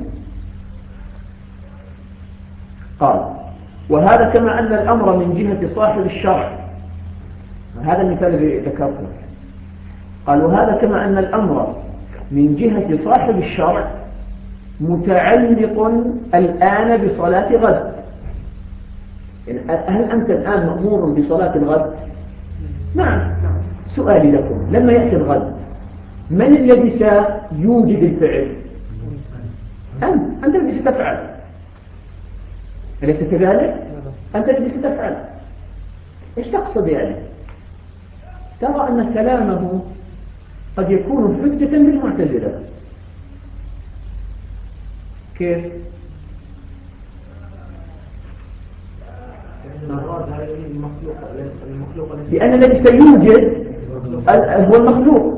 قال وهذا كما أن الأمر من جهة صاحب الشرع، هذا المثال الذي ذكرته. قال وهذا كما أن الأمر من جهة صاحب الشرع متعلق الآن بصلاة غد. يعني هل أنت الآن مأمور بصلاة الغد؟ نعم. سؤالي لكم لما يأتي الغد من الذي سيوجد الفعل؟ أنت الذي ستفعل، أليس كذلك؟ أنت الذي ستفعل. إيش تقصد يعني؟ ترى أن كلامه قد يكون حجة بالمعتزلة. كيف؟ لأن الذي سيوجد هو المخلوق،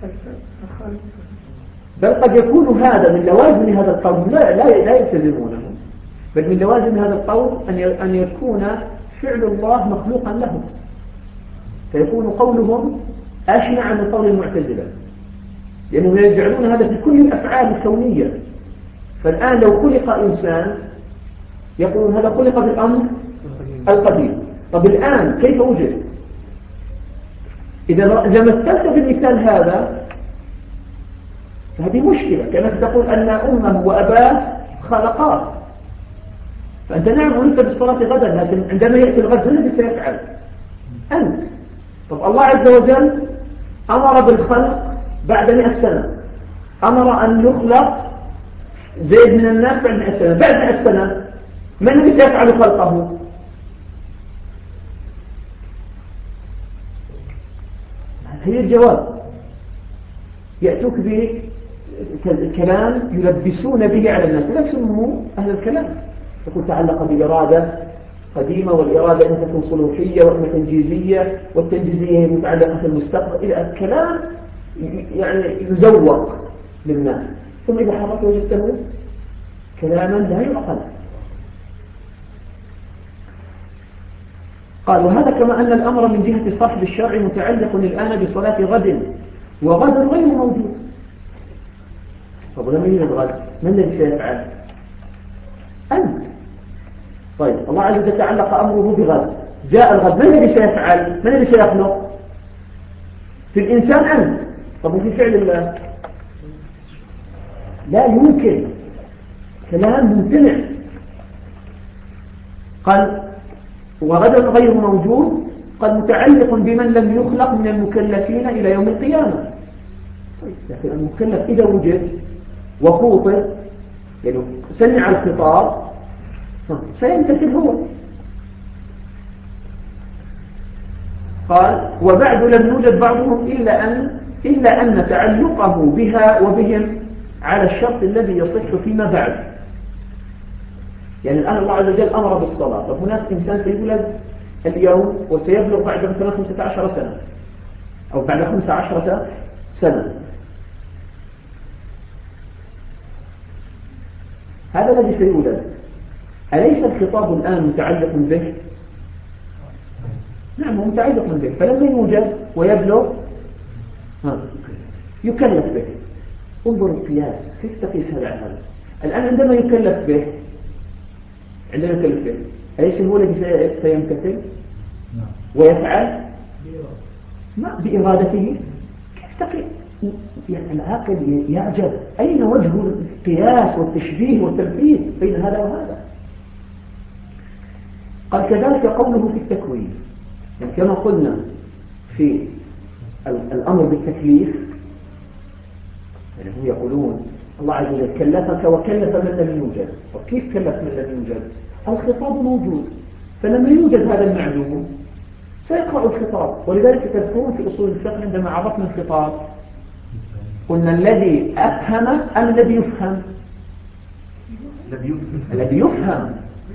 بل قد يكون هذا من لوازم هذا القول، لا يلتزمونه، بل من لوازم هذا القول أن يكون فعل الله مخلوقا له، فيكون قولهم أشنع من قول المعتزلة، لأنهم يجعلون هذا في كل الأفعال الكونية. فالآن لو خلق إنسان يقولون هذا خلق بالأمر القديم. طب الآن كيف وجد؟ إذا مثلت بالمثال هذا فهذه مشكلة، كأنك تقول أن أمه وأباه خلقاه، فأنت نعم أمرت بالصلاة غدا، لكن عندما يأتي الغد من الذي سيفعل؟ أنت. طب الله عز وجل أمر بالخلق بعد 100 سنة، أمر أن يخلق زيد من الناس بعد 100 سنة، بعد 100 سنة من الذي سيفعل خلقه؟ هي الجواب. يأتوك بكلام يلبسون به على الناس، لا يسموه أهل الكلام. يقول تعلق بالإرادة، قديمة، والإرادة إن تكون صلوحية وإما تنجيزية، والتنجيزية متعلقة في المستقبل، إلى كلام يعني يزوق للناس. ثم إذا حرك وجدته كلاما لا يعقل. قال: وهذا كما أن الأمر من جهة صاحب الشرع متعلق الآن بصلاة غد، وغد غير موجود. طب لما يوجد غد من الذي سيفعل؟ أنت. طيب الله عز وجل تعلق أمره بغد، جاء الغد، من الذي سيفعل؟ من الذي سيخلق؟ في الإنسان أنت. طب وفي فعل الله لا يمكن، كلام ممتنع. قال: وغدا غير موجود قد متعلق بمن لم يخلق من المكلفين إلى يوم القيامة. لكن المكلف إذا وجد وخوطب يعني سمع الخطاب سيمتثل هو. قال: وبعد لم يوجد بعضهم إلا أن تعلقه بها وبهم على الشرط الذي يصح فيما بعد. يعني الآن الله عز وجل أمر بالصلاة، فهناك إنسان سيولد اليوم وسيبلغ بعد مثلا 15 سنة أو بعد 15 سنة. هذا الذي سيولد، أليس الخطاب الآن متعلق به؟ نعم، هو متعلق به. فلما يوجد ويبلغ يكلف به. انظر القياس، كيف تقيس هذا على هذا؟ الآن عندما يكلف به أليس هو الذي سيمتثل ويفعل؟ ما بإرادته. كيف تقيس؟ يعني العاقل يعجب، أين وجه القياس والتشبيه والتمثيل بين هذا وهذا؟ قال: كذلك قوله في التكوين، يعني كما قلنا في الأمر بالتكليف، يعني هم يقولون الله عز وجل كلفك وكلف من لم يوجد. وكيف كلف من لم يوجد؟ الخطاب موجود، فلما يوجد هذا المعلوم سيقرأ الخطاب. ولذلك تذكرون في أصول الفقه عندما عرفنا الخطاب قلنا الذي أفهم أم الذي يفهم؟ الذي يفهم.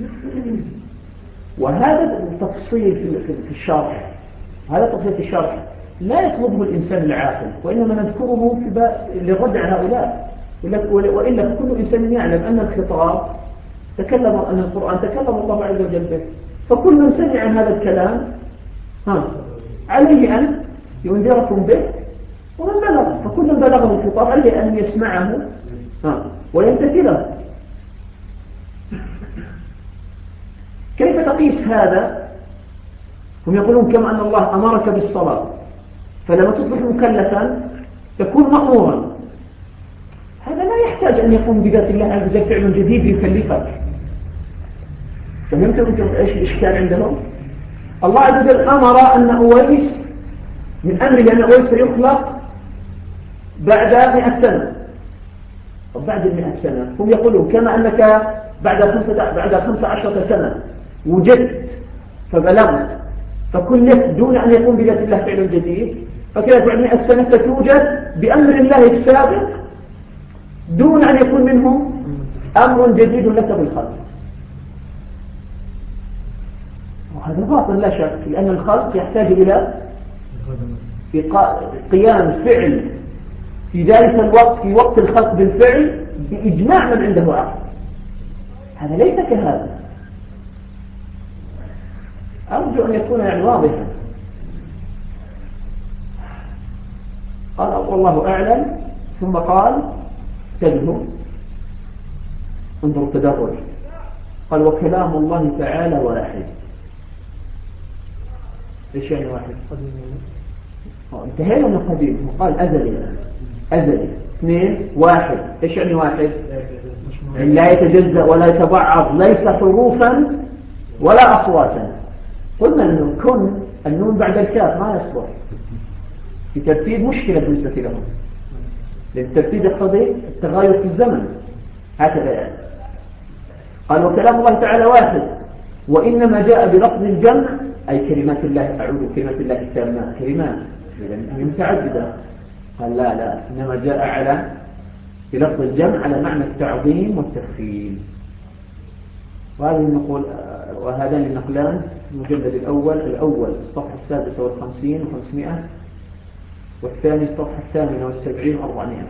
وهذا التفصيل في الشرح، هذا التفصيل في الشرح لا يطلبه الإنسان العاقل، وإنما نذكره للرد على هؤلاء. وإلا كل إنسان يعلم أن الخطاب أن القرآن تكلم الله عز وجل به، فكل من سمع هذا الكلام عليه أن ينذركم به، ومن بلغ، فكل من بلغه الخطاب عليه أن يسمعه ويمتثله. كيف تقيس هذا؟ هم يقولون كما أن الله أمرك بالصلاة، فلما تصبح مكلفا تكون مأمورا. هذا لا يحتاج أن يقوم بذات الله عز وجل فعل جديد يكلفك. فهمتم أنتم إيش الإشكال عندهم؟ الله عز وجل أمر أن أويس من أمر أن أويس سيخلق بعد 100 سنة. وبعد 100 سنة هم يقولون كما أنك بعد 15 سنة وجدت فبلغت فكلفت دون أن يكون بذات الله فعل جديد، فكذلك بعد 100 سنة ستوجد بأمر الله السابق دون أن يكون منه أمر جديد لك بالخلق. وهذا باطل لا شك، لأن الخلق يحتاج إلى قيام فعل في ذلك الوقت، في وقت الخلق بالفعل بإجماع من عنده عقل. هذا ليس كهذا. أرجو أن يكون يعني واضحا. قال والله أعلم، ثم قال تجه انظر التدرج. قال وكلام الله تعالى واحد. ايش يعني واحد؟ انتهينا من القديم، وقال أزلي. أزلي 2 1. ايش يعني واحد؟ لا يتجزأ ولا يتبعض، ليس حروفا ولا أصواتا. قلنا أنه كن النون بعد الكاف ما يصلح في ترتيب، مشكلة بالنسبة لهم، لأن الترتيب يقتضي التغاير في الزمن هكذا يعني. قال وكلام الله تعالى واحد، وإنما جاء بلفظ الجمع أي كلمات الله، أعوذ كلمات الله التامة، كلمات متعددة. قال لا إنما جاء على بلفظ الجمع على معنى التعظيم والتفخيم. وهذه نقول وهذان النقلان المجلد الأول الصفحة 56 و500، والثاني الصفحة 78 و400.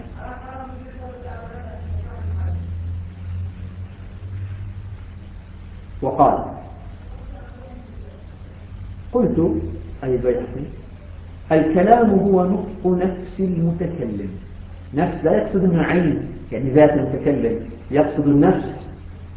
وقال: قلت أي البيهقي: الكلام هو نطق نفس المتكلم. نفس لا يقصد منها عين يعني ذات المتكلم، يقصد النفس.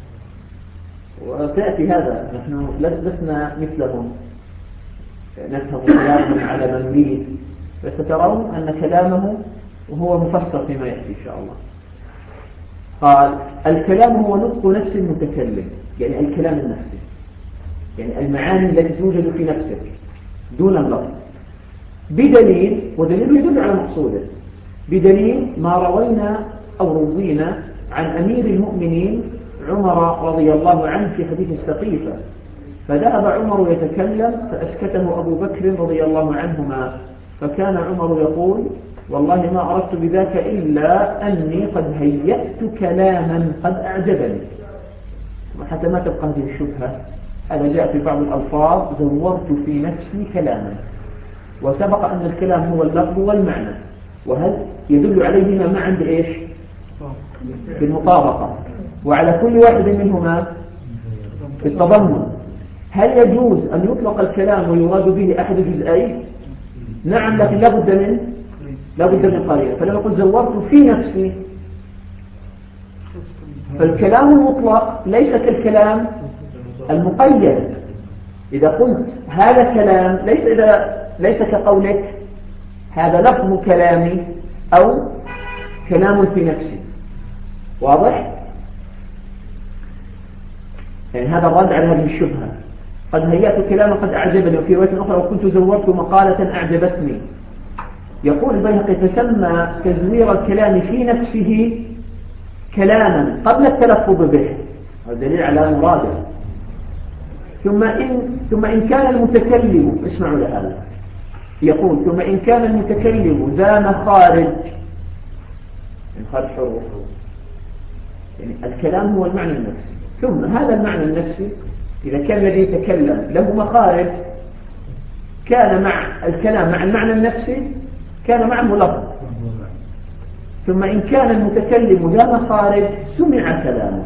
وسيأتي هذا، نحن لسنا مثلهم نفهم كلامهم على ما نريد، فسترون أن كلامه هو مفسر فيما يأتي إن شاء الله. قال: الكلام هو نطق نفس المتكلم، يعني الكلام النفسي، يعني المعاني التي توجد في نفسك دون اللفظ، بدليل، ودليل يدل على مقصوده، بدليل ما روينا أو روينا عن أمير المؤمنين عمر رضي الله عنه في حديث السقيفة. فذهب عمر يتكلم فأسكته أبو بكر رضي الله عنهما، فكان عمر يقول: والله ما أردت بذاك إلا أني قد هيأت كلاما قد أعجبني. وحتى ما تبقى هذه الشبهة، هذا جاء في بعض الألفاظ: زورت في نفسي كلاما، وسبق أن الكلام هو اللفظ والمعنى، وهل يدل عليهما معا بإيش؟ بالمطابقة، وعلى كل واحد منهما بالتضمن. هل يجوز أن يطلق الكلام ويراد به أحد جزئين؟ نعم، لكن لا بد من قرينة. فلما قلت زورت في نفسي، فالكلام المطلق ليس كالكلام المقيد. إذا قلت هذا كلام ليس كقولك هذا لفظ كلامي أو كلام في نفسي. واضح؟ يعني هذا الرد على هذه الشبهة. قد هيأت كلاما قد أعجبني، وفي رواية أخرى وكنت زورت مقالة أعجبتني. يقول البيهقي: تسمى تزوير الكلام في نفسه كلاما قبل التلفظ به، هذا دليل على مراده. ثم إن كان المتكلم، اسمعوا لهذا، يقول: ثم إن كان المتكلم ذا مخارج، حروف، يعني الكلام هو المعنى النفسي، ثم هذا المعنى النفسي إذا كان الذي يتكلم له مخارج، كان مع الكلام مع المعنى النفسي كان معه لفظ. ثم إن كان المتكلم ذا مخارج سمع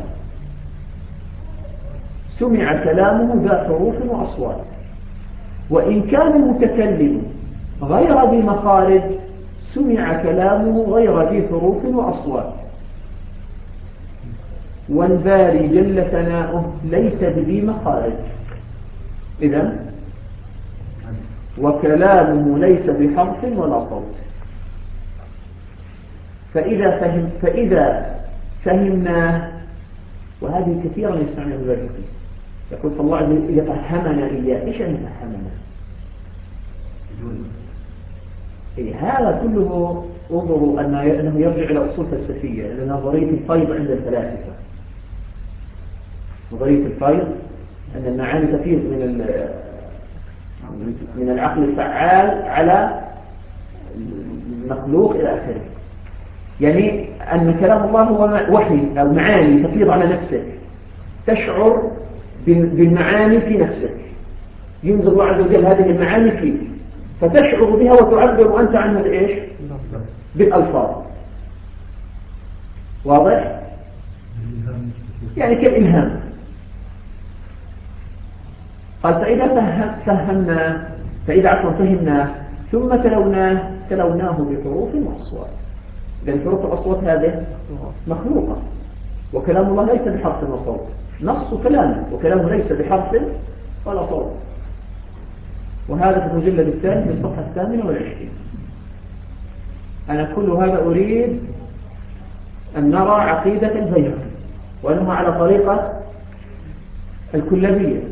كلامه ذا حروف وأصوات. وإن كان المتكلم غير ذي مخارج سمع كلامه غير ذي حروف وأصوات. والباري جل ثناؤه ليس بذي مخارج، إذن وكلامه ليس بحرف ولا صوت. فإذا فهمناه، وهذه كثيرا يستعمل البيهقي، يقول فالله عز وجل إذا فهمنا إياه. إيش يعني فهمنا؟ هذا كله انظروا أنه يرجع إلى أصول فلسفية، إلى نظرية الفيض عند الفلاسفة. نظرية الفيض أن المعاني تفيض من العقل الفعال على المخلوق إلى آخره. يعني أن كلام الله هو وحي أو معاني تفيض على نفسك، تشعر بالمعاني في نفسك، ينزل الله عز وجل هذه المعاني فيك، فتشعر بها وتعبر أنت عنها بإيش؟ بالألفاظ. واضح؟ يعني كالإلهام. قال: فإذا فهمناه ثم تلوناه بحروف وأصوات. لأن حروف الأصوات هذه مخلوقة، وكلام الله ليس بحرف وصوت، نص كلامه وكلامه ليس بحرف ولا صوت. وهذا في المجلد الثاني في الصفحة 28. أنا كل هذا أريد أن نرى عقيدة البيهقي، وأنها على طريقة الكلابية.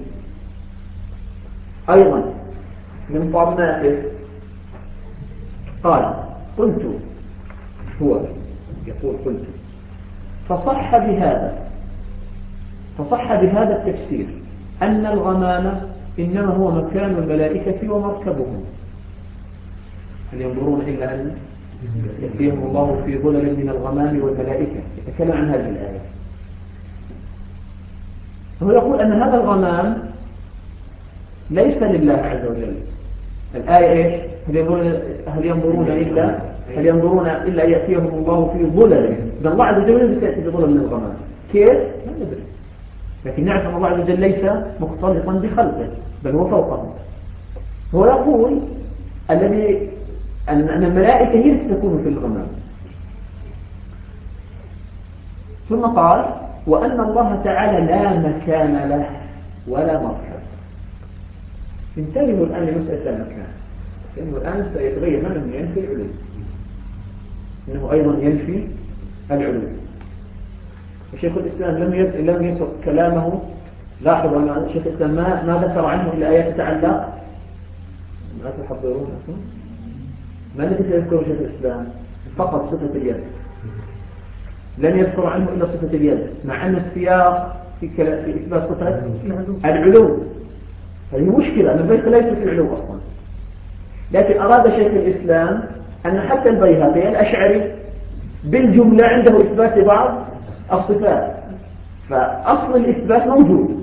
أيضا من طاماته قال: قلت، هو يقول قلت، فصح بهذا التفسير أن الغمام إنما هو مكان الملائكة ومركبهم، هل ينظرون إلا أن يأتيهم الله في ظلل من الغمام والملائكة. يتكلم عن هذه الآية. هو يقول أن هذا الغمام ليس لله عز وجل. الآية إيش؟ هل ينظرون إلا يأتيهم الله في ظلل. إذا الله عز وجل سيأتي بظلل من الغمام، كيف؟ لا ندري، لكن نعرف أن الله عز وجل ليس مختلطا بخلقه، بل هو فوقه. هو يقول أن الملائكة هي التي تكون في الغمام. ثم قال وأن الله تعالى لا مكان له ولا مركب. انتبهوا الآن لمسألة المكان، لأنه الآن سيتغير من ينفي العلو، إنه أيضا ينفي العلو. الشيخ الإسلام لم يسق كلامه. لاحظوا أن الشيخ الإسلام ما ذكر عنه إلا آيات تتعلق. ما تحضرون ما الذي سيذكر شيخ الإسلام؟ فقط صفة اليد، لن يذكر عنه إلا صفة اليد، مع أن السياق في إثبات صفة العلو. هذه مشكلة أن البيت ليس في العلو أصلا، لكن أراد شيخ الإسلام أن حتى البيهقي الأشعري بالجملة عنده إثبات بعض الصفات، فأصل الإثبات موجود.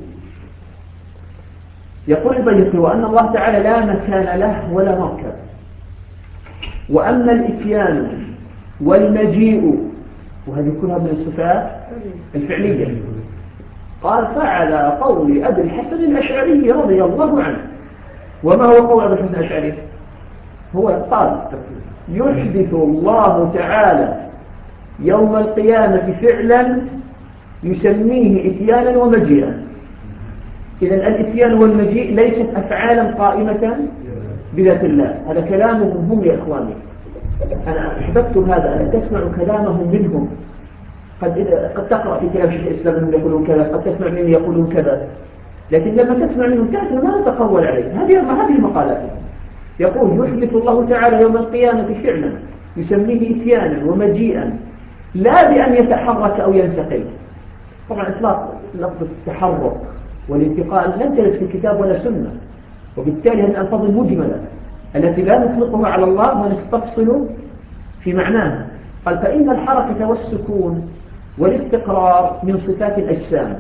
يقول البيهقي وأن الله تعالى لا مكان له ولا مركب، وأما الإتيان والمجيء، وهذه كلها من الصفات الفعلية. قال فعلى قول أبي الحسن الأشعري رضي الله عنه. وما هو قول أبي الحسن الأشعري؟ هو قال يحدث الله تعالى يوم القيامة فعلا يسميه إتيانا ومجيئا. إذن الإتيان والمجيء ليست أفعالا قائمة بذات الله. هذا كلامهم هم يا إخواني. أنا أحببت هذا أن تسمعوا كلامهم منهم. قد تقرأ في كلام شيخ الإسلام أنهم يقولون كذا، قد تسمع منهم يقولون كذا، لكن لما تسمع منهم تعرف ما نتقول عليه. هذه المقالات. يقول يحدث الله تعالى يوم القيامة فعلا يسميه إتيانا ومجيئا، لا بأن يتحرك أو ينتقل. طبعا إطلاق لفظ التحرك والانتقال لم ترد في الكتاب ولا سنة، وبالتالي هذه الألفاظ المجملة التي لا نطلقها على الله ونستفصل في معناها. قال فإن الحركة والسكون والاستقرار من صفات الأجسام،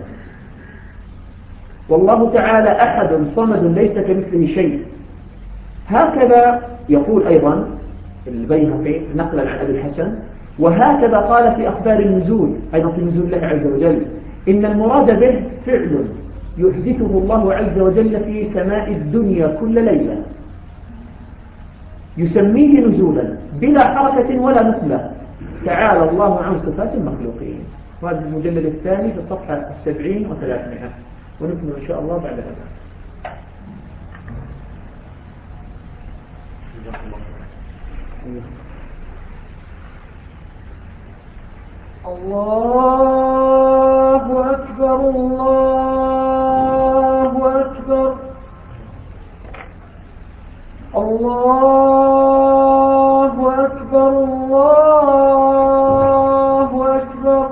والله تعالى أحد صمد ليس كمثله شيء. هكذا يقول أيضا البيهقي نقلا عن أبي الحسن، وهكذا قال في أخبار النزول أيضا في نزول الله عز وجل إن المراد به فعل يحدثه الله عز وجل في سماء الدنيا كل ليلة يسميه نزولا بلا حركة ولا نقلة، تعالى الله عن صفات المخلوقين. وهذا المجلد الثاني في الصفحة 70 و300، ونكمل إن شاء الله بعد هذا. الله أكبر الله أكبر الله أكبر الله أكبر.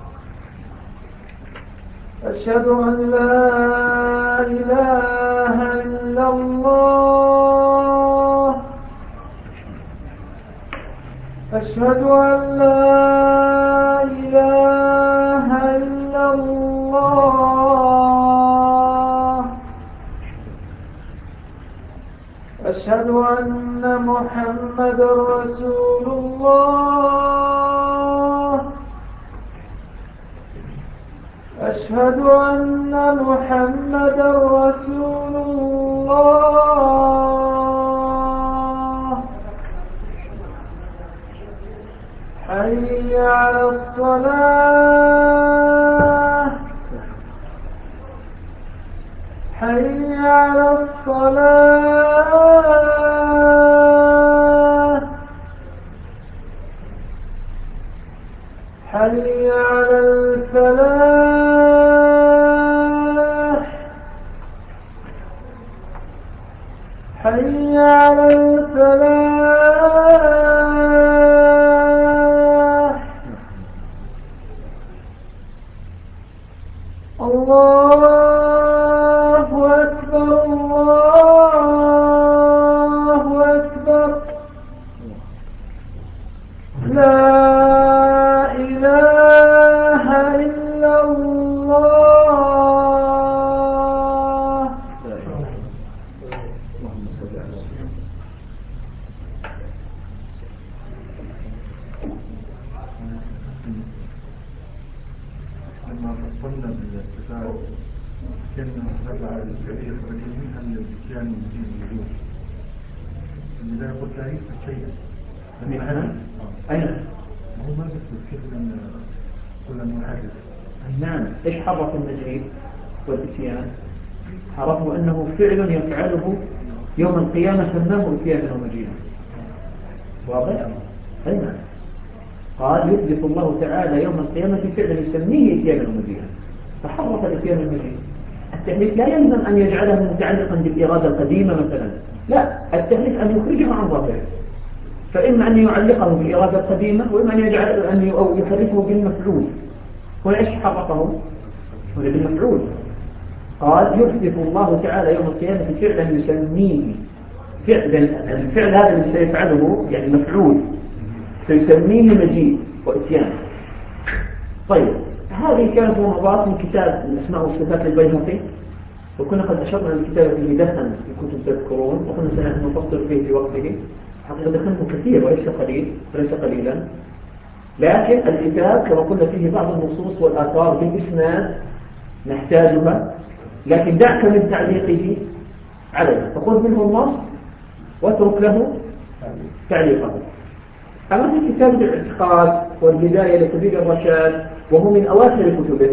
أشهد أن لا إله إلا الله. أشهد أن لا إله إلا الله. أشهد أن محمدا رسول الله. أشهد أن محمدا رسول الله. حي على الصلاة. حي على الصلاة. حي على الفلاح. حي على الفلاح. الله أكبر الله أكبر. لا إله إلا الله. الصفات كأنه تبع الفعلية الخارجية منها الاتيان والدين والوجود. إذا قلت لا يثبت شيئا. أين؟ ما هو ما يثبت كيف من كل منحدث. نعم. إيش حرف المجيء والاتيان؟ حرفه أنه فعل يفعله يوم القيامة سماه اتيانا ومجيئا. واضح؟ أي نعم. قال يحدث الله تعالى يوم القيامة فعلا يسميه اتيانا ومجيئا، فحرف الاتيان والمجيء. التحريف لا يلزم أن يجعله متعلقا بالإرادة القديمة مثلا، لا، التحريف أن يخرجه عن ظاهره، فإما أن يعلقه بالإرادة القديمة وإما أن يجعل أو يحرفه بالمفعول. هنا إيش حرفه؟ هنا بالمفعول. قال يحدث الله تعالى يوم القيامة فعلا يسميه الفعل هذا اللي سيفعله يعني مفعول فيسميه مجيء وإتيان. طيب هذه كانت موضوعات من كتاب الأسماء والصفات للبيهقي، وكنا قد أشرنا للكتاب فيه دخل إن كنتم تذكرون، وكنا سنفصل فيه في وقته. حقيقة دخله كثير وليس قليلا، لكن الكتاب كما قلنا فيه بعض النصوص والآثار بالإسناد نحتاجها، لكن دعك من تعليقه عليه، فخذ منه النص واترك له تعليقه. أما في كتاب الاعتقاد والبداية لسبيل الرشاد وهو من أواخر كتبه،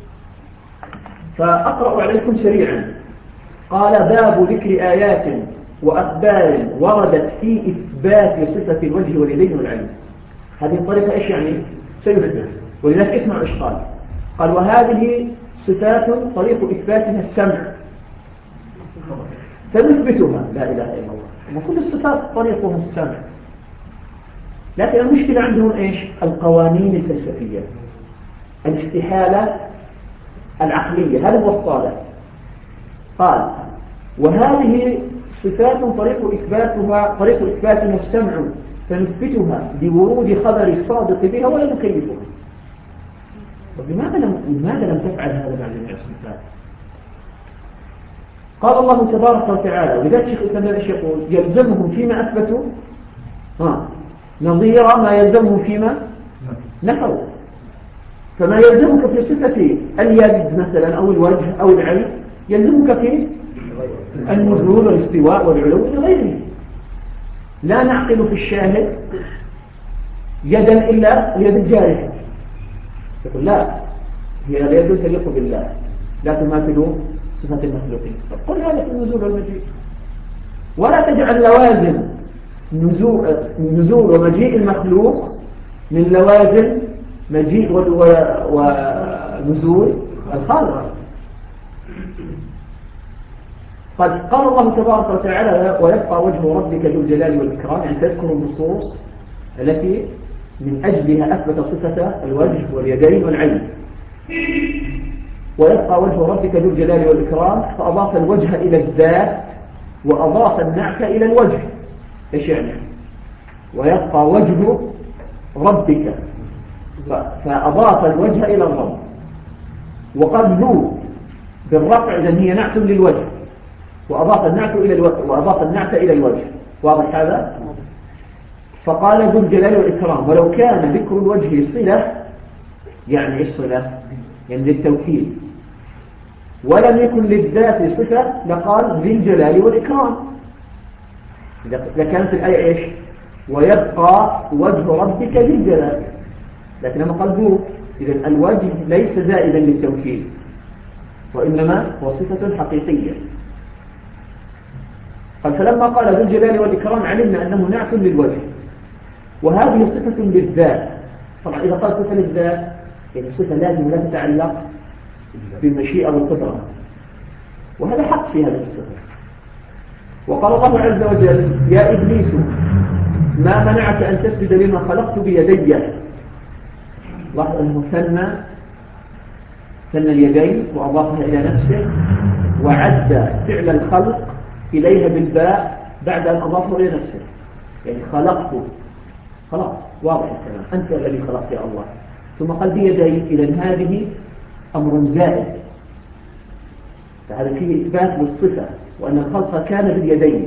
فأقرأ عليكم سريعا. قال باب ذكر آيات وأخبار وردت في إثبات صفة الوجه واليدين والعين. هذه الطريقة إيش يعني؟ سيثبت، ولذلك اسمع إيش قال وهذه صفات طريق إثباتها السمع فنثبتها، لا إله إلا الله، وكل الصفات طريقها السمع. لكن المشكلة عندهم إيش؟ القوانين الفلسفية، الاستحالة العقلية، هذا هو الصالح. قال وهذه صفات طريق إثباتها السمع فنثبتها بورود خبر الصادق بها ولا نكيفها. لماذا لم تفعل هذا مع جميع الصفات؟ قال الله تبارك وتعالى، ولذلك الشيخ الإسلام ايش يقول؟ يلزمهم فيما أثبتوا نظير ما يلزمهم فيما نفوا. فما يلزمك في صفة اليد مثلا أو الوجه أو العين يلزمك في النزول والاستواء والعلو لغيره. لا نعقل في الشاهد يدا إلا اليد الجارحة، يقول لا، هي اليد تليق بالله لا تماثل صفة المخلوقين. قل هذا في النزول والمجيء، ولا تجعل لوازم نزول ومجيء المخلوق من لوازم مجيء ونزول الخالق. قال الله تبارك وتعالى ويبقى وجه ربك ذو الجلال والإكرام، يعني تذكر النصوص التي من أجلها أثبت صفة الوجه واليدين والعين. ويبقى وجه ربك ذو الجلال والإكرام، فأضاف الوجه إلى الذات وأضاف النعت إلى الوجه. إيش يعني؟ ويبقى وجه ربك، فأضاف الوجه إلى الرب، وقد ذو بالرفع إذن هي نعت للوجه، وأضاف النعت إلى الوجه. واضح هذا؟ فقال ذو الجلال والإكرام ولو كان ذكر الوجه صلة، يعني إيش صلة؟ يعني للتوكيد، ولم يكن للذات صفة لقال ذي الجلال والإكرام، لكانت الآية إيش؟ ويبقى وجه ربك ذي الجلال، لكن لما قال ذو إذن الوجه ليس زائدا للتوكيد، وإنما هو صفة حقيقية. قال فلما قال ذو الجلال والإكرام علمنا أنه نعت للوجه، وهذه صفة للذات. طبعا إذا قال صفة للذات يعني صفة لازم لا تتعلق بالمشيئة والقدرة، وهذا حق في هذه الصفة. وقال الله عز وجل يا إبليس ما منعك أن تسجد لما خلقت بيدي. لاحظ أنه ثنى اليدين وأضافها إلى نفسه، وعد فعل الخلق إليها بالباء بعد أن أضافه إلى نفسه، يعني خلقته، خلاص واضح الكلام، أنت الذي خلقت يا الله. ثم قال بيدي، إذن هذه أمر زائد، فهذا فيه إثبات للصفة وأن الخلق كان باليدين،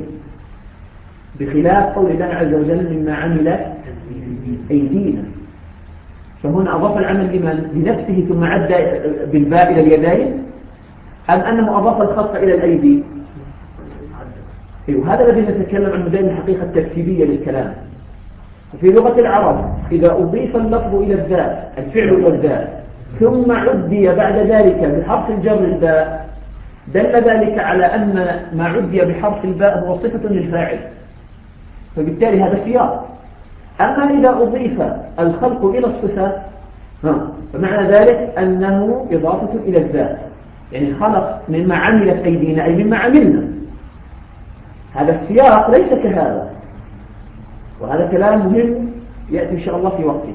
بخلاف قول الله عز وجل مما عملت أيدينا. فهنا أضاف العمل لمن؟ لنفسه ثم عد بالباء إلى اليدين، أم أنه أضاف الخط إلى الأيدي؟ هذا الذي نتكلم عنه دائما الحقيقة الترتيبية للكلام. في لغة العرب إذا أضيف اللفظ إلى الذات، الفعل إلى الذات، ثم عدي بعد ذلك بحرف الجر الباء، دل ذلك على أن ما عدي بحرف الباء هو صفة للفاعل، فبالتالي هذا سياق. أما إذا أضيف الخلق إلى الصفة فمعنى ذلك أنه إضافة إلى الذات، يعني خلق مما عملت أيدينا أي مما عملنا. هذا السياق ليس كهذا، وهذا كلام مهم يأتي إن شاء الله في وقته.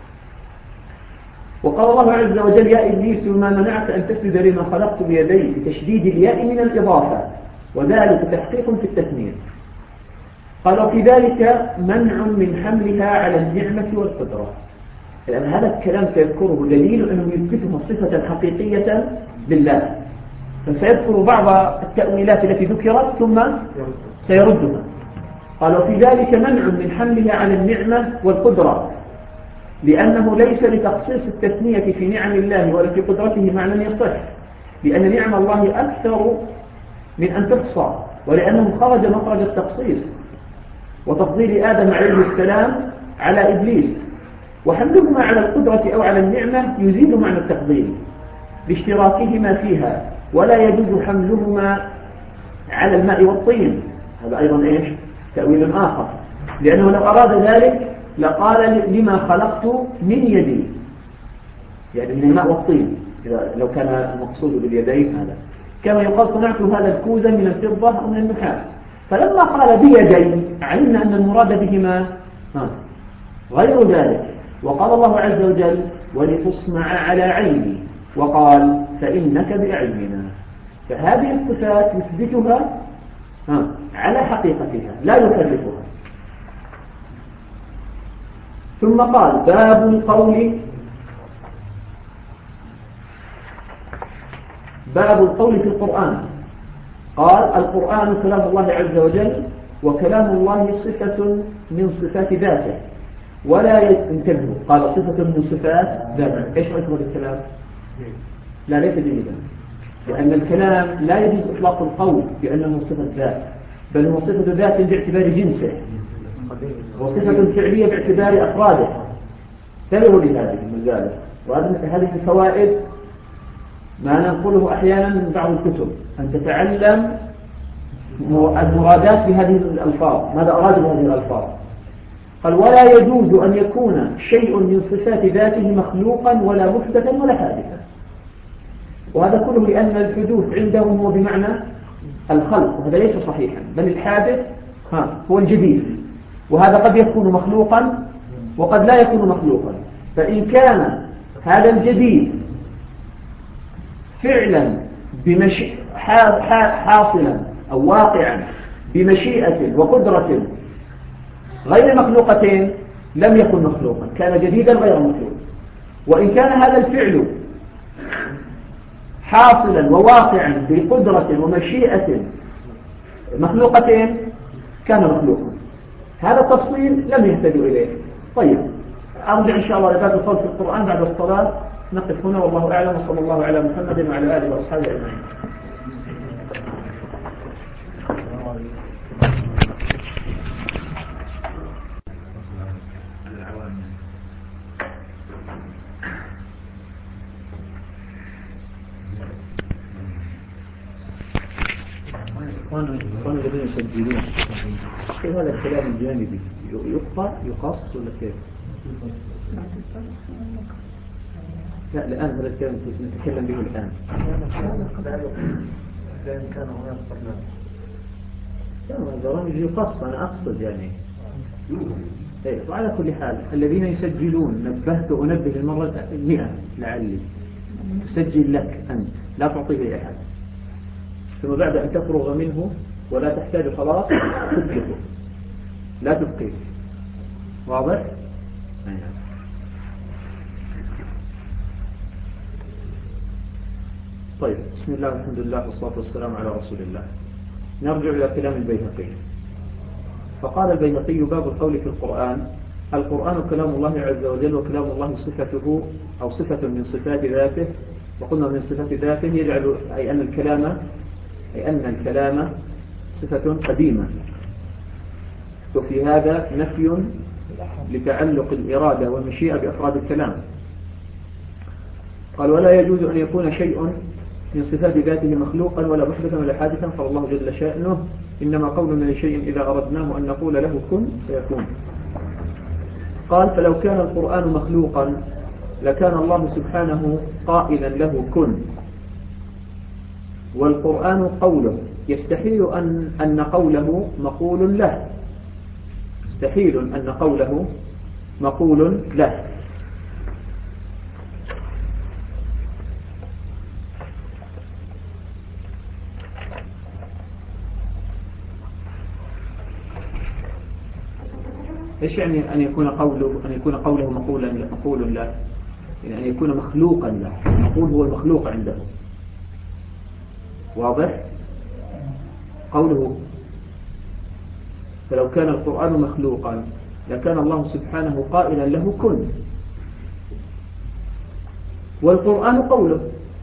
وقال الله عز وجل: يا إبليس ما منعك أن تسجد لما خلقت بيدي، بتشديد الياء من الإضافة، وذلك تحقيق في التثنية. قال: وفي ذلك منع من حملها على النعمة والقدرة. لأن هذا الكلام سيذكره دليل أنه يثبتها صفة حقيقية لله، فسيذكر بعض التأويلات التي ذكرت ثم سيردها. قال: وفي ذلك منع من حملها على النعمة والقدرة، لأنه ليس لتخصيص التثنية في نعم الله ولا في قدرته معنى يصح، لأن نعم الله أكثر من أن تحصى، ولأنه خرج مخرج التخصيص وتفضيل آدم عليه السلام على إبليس، وحملهما على القدرة أو على النعمة يزيد معنى التفضيل باشتراكهما فيها، ولا يجوز حملهما على الماء والطين. هذا أيضا إيش؟ تأويل آخر، لأنه لو أراد ذلك لقال: لما خلقت من يدي، يعني من الماء والطين، لو كان المقصود باليدين هذا. كما يقال: صنعت هذا الكوز من الفضة أو من النحاس. فلما قال بيدي علمنا أن المراد بهما غير ذلك. وقال الله عز وجل: ولتصنع على عيني، وقال: فإنك بأعيننا. فهذه الصفات يثبتها على حقيقتها لا يكرفها. ثم قال: باب القول في القرآن. قال: القرآن كلام الله عز وجل، وكلام الله صفة من صفات ذاته، ولا ينتبه. قال: صفة من صفات ذاته. ايش عبر الكلام؟ لا، ليس جيدا، لأن الكلام لا يجوز إطلاق القول بأنه صفة ذات، بل هو صفة ذات باعتبار جنسه، وصفة فعلية باعتبار أفراده. انتبهوا لهذه المسألة، وهذه الفوائد ما ننقله أحيانا من بعض الكتب، أن تتعلم المرادات بهذه الألفاظ، ماذا أراد بهذه الألفاظ. قال: ولا يجوز أن يكون شيء من صفات ذاته مخلوقا ولا محدثا ولا حادثا. وهذا كله لأن الحدوث عندهم هو بمعنى الخلق، وهذا ليس صحيحا، بل الحادث هو الجديد، وهذا قد يكون مخلوقا وقد لا يكون مخلوقا. فإن كان هذا الجديد فعلا حاصلا أو واقعا بمشيئة وقدرة غير مخلوقتين لم يكن مخلوقا، كان جديدا غير مخلوق. وإن كان هذا الفعل حاصلا وواقعا بقدرة ومشيئة مخلوقتين كان مخلوقا. هذا التفصيل لم يهتدوا إليه. طيب، أرجع إن شاء الله لباب القول في القرآن بعد الصلاة. نقف هنا، والله أعلم، وصلى الله على محمد وعلى آله وأصحابه أجمعين. إخواننا الذين يسجلون، كيف هذا الكلام الجانبي يقص ولا كيف؟ لا، الآن هذا الكلام نتكلم به الآن. لأن كان هناك برنامج. لا، البرامج يقص، أنا أقصد يعني. وعلى كل حال الذين يسجلون أنبه المرة 100 لعلي تسجل لك أنت، لا تعطيه لأحد، ثم بعد أن تفرغ منه ولا تحتاج خلاص تطلقه، لا تبقيه. واضح؟ طيب، بسم الله والحمد لله والصلاة والسلام على رسول الله. نرجع إلى كلام البيهقي. فقال البيهقي: باب القول في القرآن. القرآن كلام الله عز وجل، وكلام الله صفته أو صفة من صفات ذاته، وقلنا من صفات ذاته يجعل أي أن الكلام صفة قديمة، وفي هذا نفي لتعلق الإرادة والمشيئة بأفراد الكلام. قال ولا يجوز أن يكون شيء من صفات ذاته مخلوقا ولا محدثا ولا حادثا، قال الله جل شأنه إنما قولنا لشيء إذا أردناه أن نقول له كن فيكون. قال فلو كان القرآن مخلوقا لكان الله سبحانه قائلا له كن، والقرآن قوله يستحيل أن قوله مقول له، يستحيل أن قوله مقول له. إيش يعني أن يكون قوله مقول له؟ يعني أن يكون مخلوقا له، مقول هو المخلوق عنده، واضح؟ قوله فلو كان القرآن مخلوقا لكان الله سبحانه قائلا له كن، والقرآن قوله،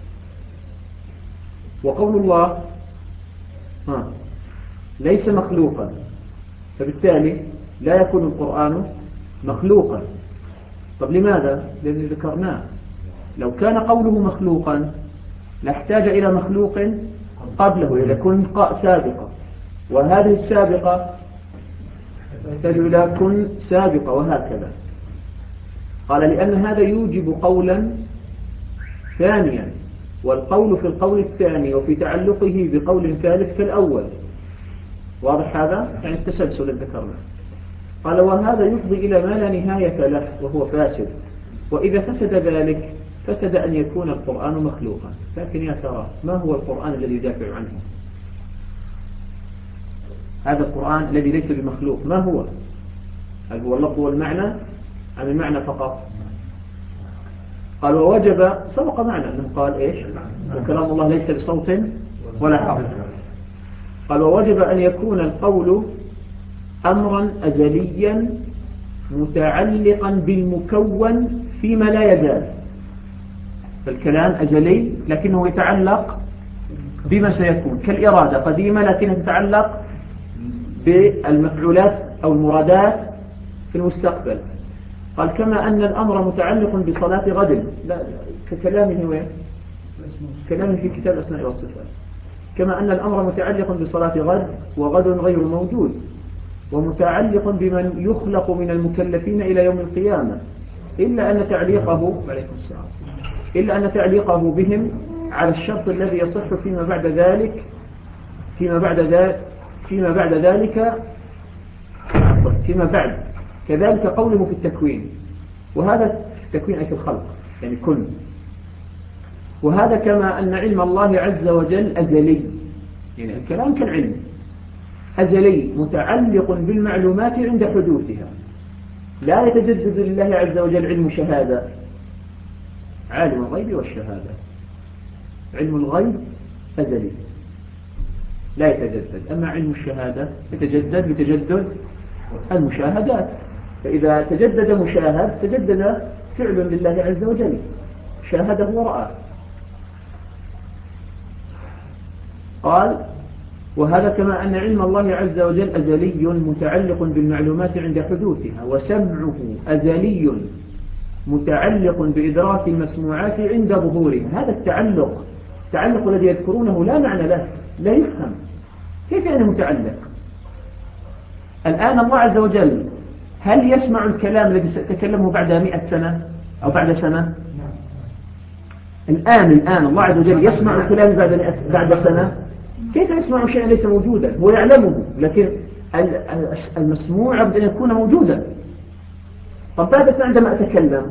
وقول الله ليس مخلوقا، فبالتالي لا يكون القرآن مخلوقا. طب لماذا؟ لأن ذكرناه لو كان قوله مخلوقا لاحتاج إلى مخلوق قبله، إلى كن سابقة، وهذه السابقة تحتاج إلى كن سابقة، وهكذا. قال لأن هذا يوجب قولا ثانيا، والقول في القول الثاني وفي تعلقه بقول ثالث كالأول، واضح هذا؟ يعني التسلسل الذي ذكرناه. قال وهذا يفضي إلى ما لا نهاية له وهو فاسد، وإذا فسد ذلك فسد أن يكون القرآن مخلوقا. لكن يا ترى ما هو القرآن الذي يدافع عنه؟ هذا القرآن الذي ليس بمخلوق ما هو؟ هل هو اللفظ والمعنى أم المعنى فقط؟ قال ووجب، سبق معنا أنه قال إيش؟ وكلام الله ليس بصوت ولا حرف. قال ووجب أن يكون القول أمرا أزليا متعلقا بالمكون فيما لا يزال. فالكلام أزلي لكنه يتعلق بما سيكون، كالإرادة قديمة لكنها تتعلق بالمفعولات أو المرادات في المستقبل. قال كما أن الأمر متعلق بصلاة غد، لا ككلامه وين؟ كلامه في كتاب الأسماء والصفات. كما أن الأمر متعلق بصلاة غد، وغد غير موجود، ومتعلق بمن يخلق من المكلفين إلى يوم القيامة، إلا أن تعليقه بهم على الشرط الذي يصح فيما بعد كذلك قوله في التكوين، وهذا التكوين أي في الخلق يعني كن. وهذا كما أن علم الله عز وجل أزلي، يعني الكلام كالعلم أزلي متعلق بالمعلومات عند حدوثها، لا يتجدد لله عز وجل علم شهادة، عالم الغيب والشهادة. علم الغيب أزلي لا يتجدد، أما علم الشهادة يتجدد بتجدد المشاهدات، فإذا تجدد مشاهد تجدد فعل لله عز وجل، شاهده ورأى. قال وهذا كما أن علم الله عز وجل أزلي متعلق بالمعلومات عند حدوثها، وسمعه أزلي متعلق بإدراك المسموعات عند ظهورها. هذا التعلق الذي يذكرونه لا معنى له، لا يفهم كيف يعني متعلق. الآن الله عز وجل هل يسمع الكلام الذي سيتكلمه بعد 100 سنة أو بعد سنة؟ الآن الله عز وجل يسمع الكلام بعد سنة؟ كيف يسمع شيئا ليس موجودا؟ هو يعلمه، لكن المسموع يجب أن يكون موجودا. طب بعد سنة عندما أتكلم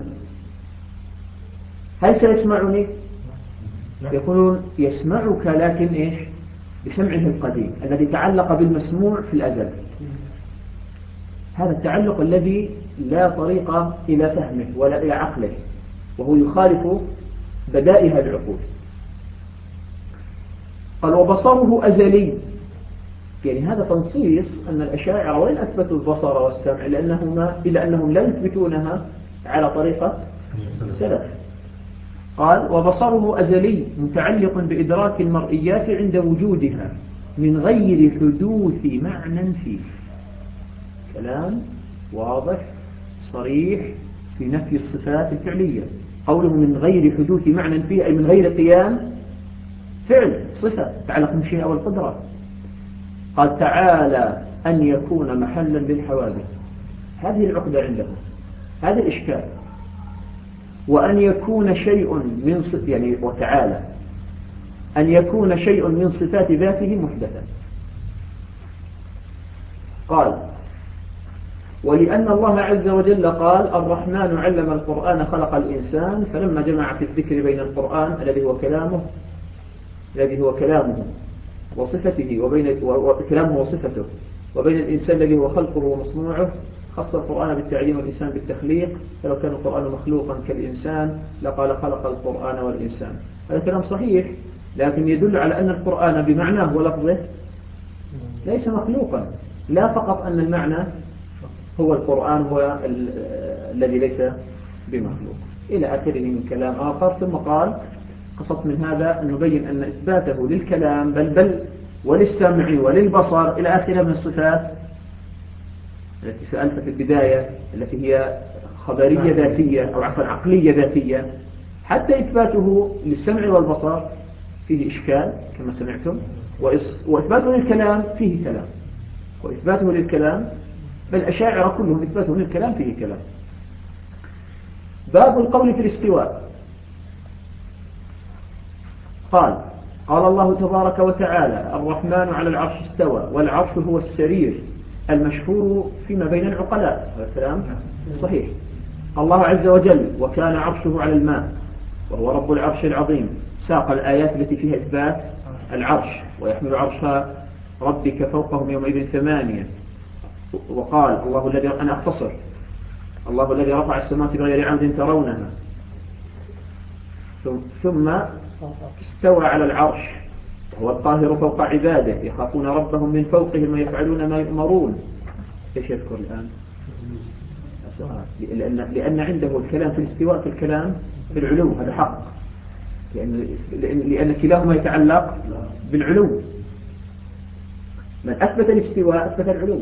هل سيسمعني؟ يقولون يسمعك، لكن إيش؟ بسمعه القديم الذي تعلق بالمسموع في الأزل. هذا التعلق الذي لا طريق إلى فهمه ولا إلى عقله، وهو يخالف بدائها العقول. قال وبصره أزلي، يعني هذا تنصيص أن الأشاعرة وإن أثبتوا البصر والسمع إلا أنهم لا يثبتونها على طريقة السلف. قال وبصره أزلي متعلق بإدراك المرئيات عند وجودها من غير حدوث معنى فيه. كلام واضح صريح في نفي الصفات الفعلية. قوله من غير حدوث معنى فيه أي من غير قيام فعل صفة تعلق بالمشيئة والقدرة. قال تعالى أن يكون محلا للحوادث. هذه العقدة عندهم، هذا الإشكال. وأن يكون شيء من يعني وتعالى أن يكون شيء من صفات ذاته محدثا. قال ولأن الله عز وجل قال الرحمن علم القرآن خلق الإنسان، فلما جمع في الذكر بين القرآن الذي هو كلامه وصفته كلامه وصفته وبين الإنسان الذي هو خلقه ومصنوعه، خص القرآن بالتعليم والإنسان بالتخليق. فلو كان القرآن مخلوقا كالإنسان لقال خلق القرآن والإنسان. هذا كلام صحيح، لكن يدل على أن القرآن بمعناه ولفظه ليس مخلوقا، لا فقط أن المعنى هو القرآن هو الذي ليس بمخلوق إلى آخره من كلام آخر. ثم قال قصدت من هذا أن نبين أن إثباته للكلام بل وللسمع وللبصر إلى آخره من الصفات التي سألت في البداية التي هي خبرية ذاتية أو عفوا عقلية ذاتية، حتى إثباته للسمع والبصر فيه إشكال كما سمعتم، وإثباته للكلام فيه كلام، وإثباته للكلام بل أشاعر كلهم إثباته للكلام فيه كلام. باب القول في الاستواء. قال الله تبارك وتعالى الرحمن على العرش استوى، والعرش هو السرير المشهور فيما بين العقلاء. هذا كلام صحيح. الله عز وجل وكان عرشه على الماء وهو رب العرش العظيم. ساق الآيات التي فيها إثبات العرش ويحمل عرش ربك فوقهم يومئذ 8. وقال الله الذي أنا أختصر الله الذي رفع السماوات بغير عمد ترونها، ثم استوى على العرش وهو القاهر فوق عباده يخافون ربهم من فوقهم ويفعلون ما يؤمرون. ايش يذكر الآن؟ لأن عنده الكلام في الاستواء في الكلام في العلو، هذا حق، لأن كلاهما يتعلق بالعلو. من أثبت الاستواء أثبت العلو،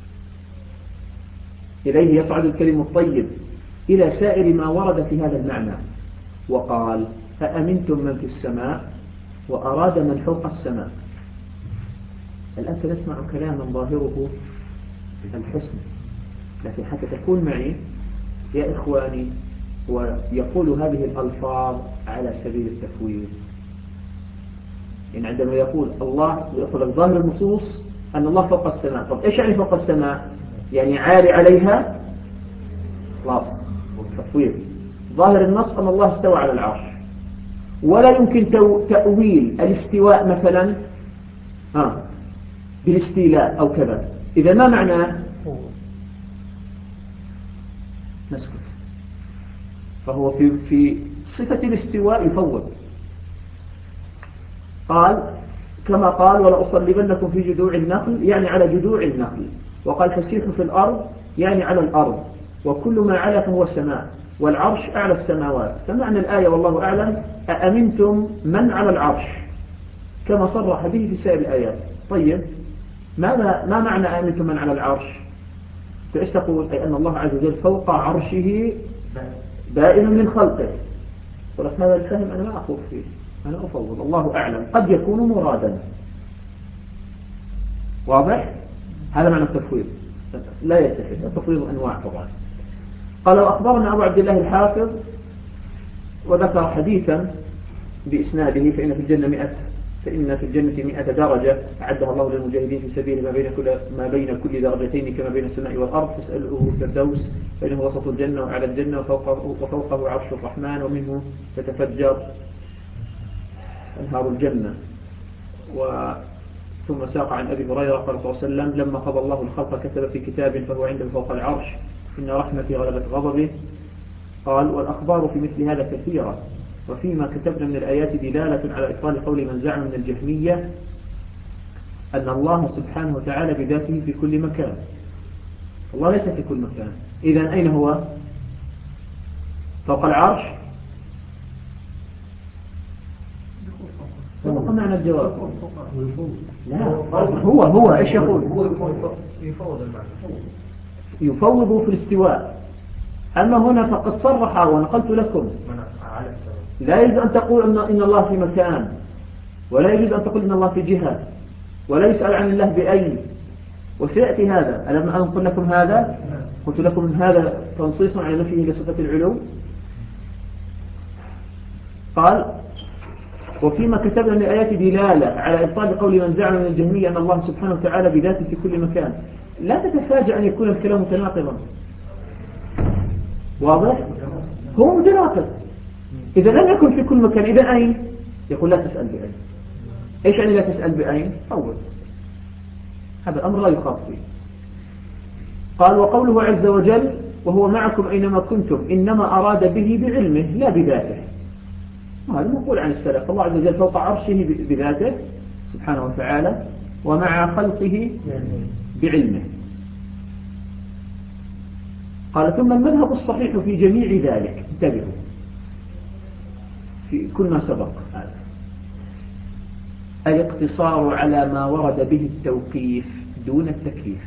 إليه يصعد الكلم الطيب إلى سائر ما ورد في هذا المعنى. وقال أأمنتم من في السماء وأراد من فوق السماء. الآن سنسمع كلاما ظاهره الحسن، لكن حتى تكون معي يا إخواني ويقول هذه الألفاظ على سبيل التفويض. يعني عندما يقول الله يقول ظاهر النصوص أن الله فوق السماء. طب إيش يعني فوق السماء؟ يعني عالي عليها، خلاص تفويض. ظاهر النص أن الله استوى على العرش، ولا يمكن تأويل الاستواء مثلا بالاستيلاء أو كذا. إذا ما معناه نسكت. فهو في صفة الاستواء يفوض. قال كما قال ولأصلبنكم في جذوع النخل، يعني على جذوع النخل. وقال فسيحوا في الأرض، يعني على الأرض، وكل ما علا فهو السماء، والعرش أعلى السماوات. فمعنى الآية والله أعلم أأمنتم من على العرش كما صرح به في سائر الآيات. طيب ما معنى أأمنتم من على العرش؟ فإيش تقول؟ أي أن الله عز وجل فوق عرشه بائن من خلقه. ولكن هذا الفهم أنا ما أخوض فيه، أنا أفوض، الله أعلم، قد يكون مرادا. واضح؟ هذا معنى التفويض، لا يتحد. التفويض أنواع طبعا. قال وأخبرنا أبو عبد الله الحافظ وذكر حديثا بإسناده فإن في الجنة 100 درجة أعدها الله للمجاهدين في سبيل ما بين كل درجتين كما بين السماء والأرض، فاسأله الفردوس فإنه وسط الجنة وعلى الجنة وفوقه عرش الرحمن ومنه تتفجر أنهار الجنة. ثم ساق عن أبي هريرة قال صلى الله عليه وسلم لما قضى الله الخلق كتب في كتاب فهو عنده فوق العرش إن رحمتي غلبت غضبه. قال والأخبار في مثل هذا كثيرة، وفيما كتبنا من الآيات دلالة على إبطال قول من زعم من الجهمية أن الله سبحانه وتعالى بذاته في كل مكان. الله ليس في كل مكان. إذن أين هو؟ فوق العرش؟ سبق معنى الجواب. لا، هو إيش يقول؟ يفوض في الاستواء. أما هنا فقد صرح ونقلت لكم لا يجوز أن تقول إن الله في مكان، ولا يجوز أن تقول إن الله في جهة، ولا يسأل عن الله بأين، وسيأتي هذا. ألم أنقل لكم هذا؟ قلت لكم هذا تنصيص على نفيه لصفة العلو. قال وفيما كتبنا من الآيات دلالة على إبطال قول من زعم من الجهمية أن الله سبحانه وتعالى بذاته في كل مكان. لا تتفاجأ أن يكون الكلام متناقضا. واضح؟ هو متناقض. إذا لم يكن في كل مكان إذا أين؟ يقول لا تسأل بأين. إيش يعني لا تسأل بأين؟ أول هذا الأمر لا يخاف فيه. قال وقوله عز وجل وهو معكم أينما كنتم إنما أراد به بعلمه لا بذاته. هذا مقول عن السلف. الله عز وجل فوق عرشه بذاته سبحانه وتعالى، ومع خلقه بعلمه. قال ثم المذهب الصحيح في جميع ذلك، انتبهوا في كل ما سبق هذا، الاقتصار على ما ورد به التوقيف دون التكليف.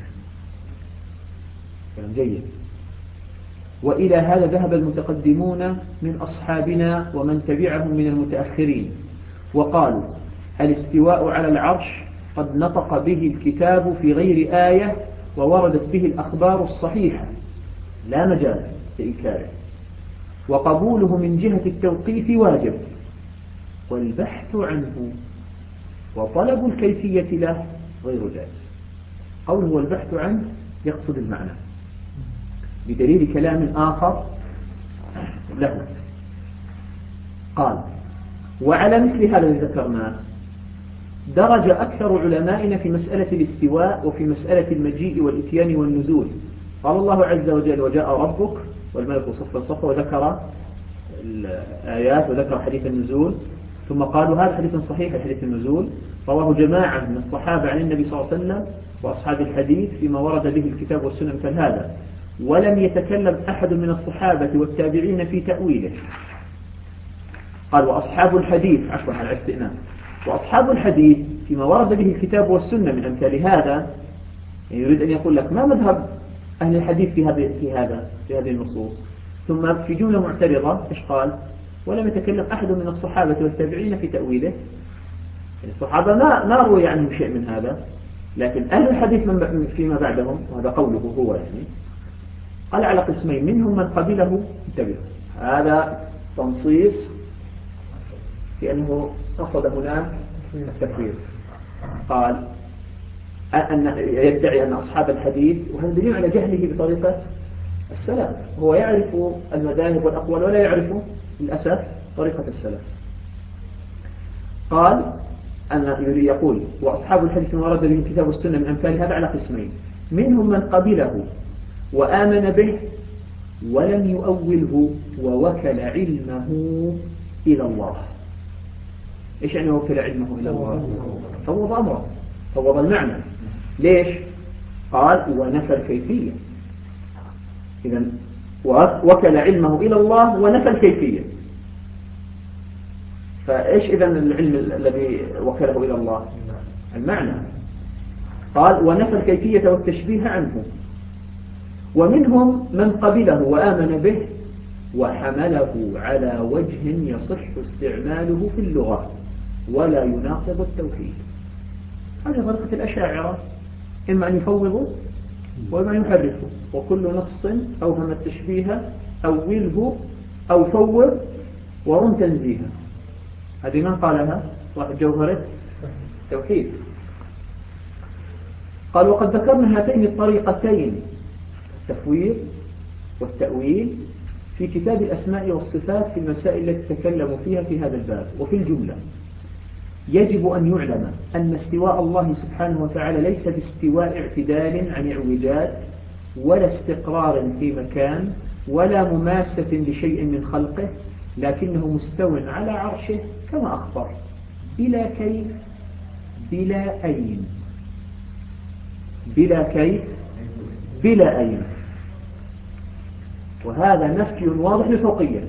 كلام جيد. وإلى هذا ذهب المتقدمون من أصحابنا ومن تبعهم من المتأخرين، وقالوا الاستواء على العرش قد نطق به الكتاب في غير آية ووردت به الأخبار الصحيحة لا مجال لإنكاره، وقبوله من جهة التوقيف واجب، والبحث عنه وطلب الكيفية له غير جائز. قوله والبحث عنه يقصد المعنى بدليل كلام آخر له. قال وعلى مثل هذا الذي ذكرناه درج أكثر علمائنا في مسألة الاستواء وفي مسألة المجيء والإتيان والنزول. قال الله عز وجل وجاء ربك والملك صفا صفا، وذكر الآيات وذكر حديث النزول، ثم قالوا هذا حديث صحيح حديث النزول رواه جماعة من الصحابة عن النبي صلى الله عليه وسلم وأصحاب الحديث فيما ورد به الكتاب والسنة مثل هذا، ولم يتكلم أحد من الصحابة والتابعين في تأويله. قال وأصحاب الحديث عفوا على الاستئناف، وأصحاب الحديث فيما ورد به الكتاب والسنة من أمثال هذا، يعني يريد أن يقول لك ما مذهب أهل الحديث في هذه النصوص. ثم في جملة معترضة إيش قال؟ ولم يتكلم أحد من الصحابة والتابعين في تأويله. يعني الصحابة ما روي عنهم شيء من هذا، لكن أهل الحديث فيما بعدهم، وهذا قوله هو يعني، قال على قسمين، منهم من قبله، انتبه هذا تنصيص في أنه قصد هنا التكفير. قال أن يدعي أن أصحاب الحديث، وهذا دليل على جهله بطريقة السلف، هو يعرف المذاهب والأقوال ولا يعرف للأسف طريقة السلف. قال أن يقول وأصحاب الحديث ما ورد به الكتاب والسنة من أمثال هذا على قسمين، منهم من قبله وآمن به ولم يؤوله ووكل علمه إلى الله. إيش يعني وكل علمه إلى الله؟ فوض أمره، فوض المعنى. ليش؟ قال ونفى الكيفية. إذن وكل علمه إلى الله ونفى الكيفية. فإيش إذن العلم الذي وكله إلى الله؟ المعنى. قال ونفى الكيفية والتشبيه عنه. ومنهم من قبله وآمن به وحمله على وجه يصح استعماله في اللغة ولا يناقض التوحيد. هذه طريقة الأشاعرة، إما أن يفوضوا وإما أن يحرفوا، وكل نص أوهم التشبيه أوله أو فوض ورم تنزيها. هذه من قالها؟ صاحب جوهرة التوحيد. قال وقد ذكرنا هاتين الطريقتين التفويض والتأويل في كتاب الأسماء والصفات في المسائل التي تكلموا فيها في هذا الباب. وفي الجملة يجب أن يعلم أن استواء الله سبحانه وتعالى ليس باستواء اعتدال عن اعوجاج ولا استقرار في مكان ولا مماسة لشيء من خلقه، لكنه مستو على عرشه كما أخبر بلا كيف بلا أين بلا كيف بلا أين، وهذا نفي واضح للفوقية.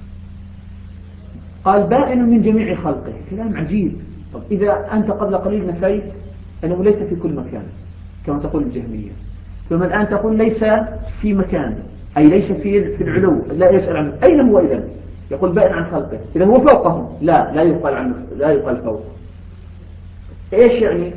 قال بائن من جميع خلقه، كلام عجيب. طب إذا أنت قبل قليل نفيت أنه ليس في كل مكان كما تقول الجهمية، ثم الآن تقول ليس في مكان، أي ليس في العلو، لا يسأل عنه، أين هو إذن؟ يقول بائن عن خلقه، إذا هو فوقهم، لا يقال عنه، لا يقال فوق. إيش يعني؟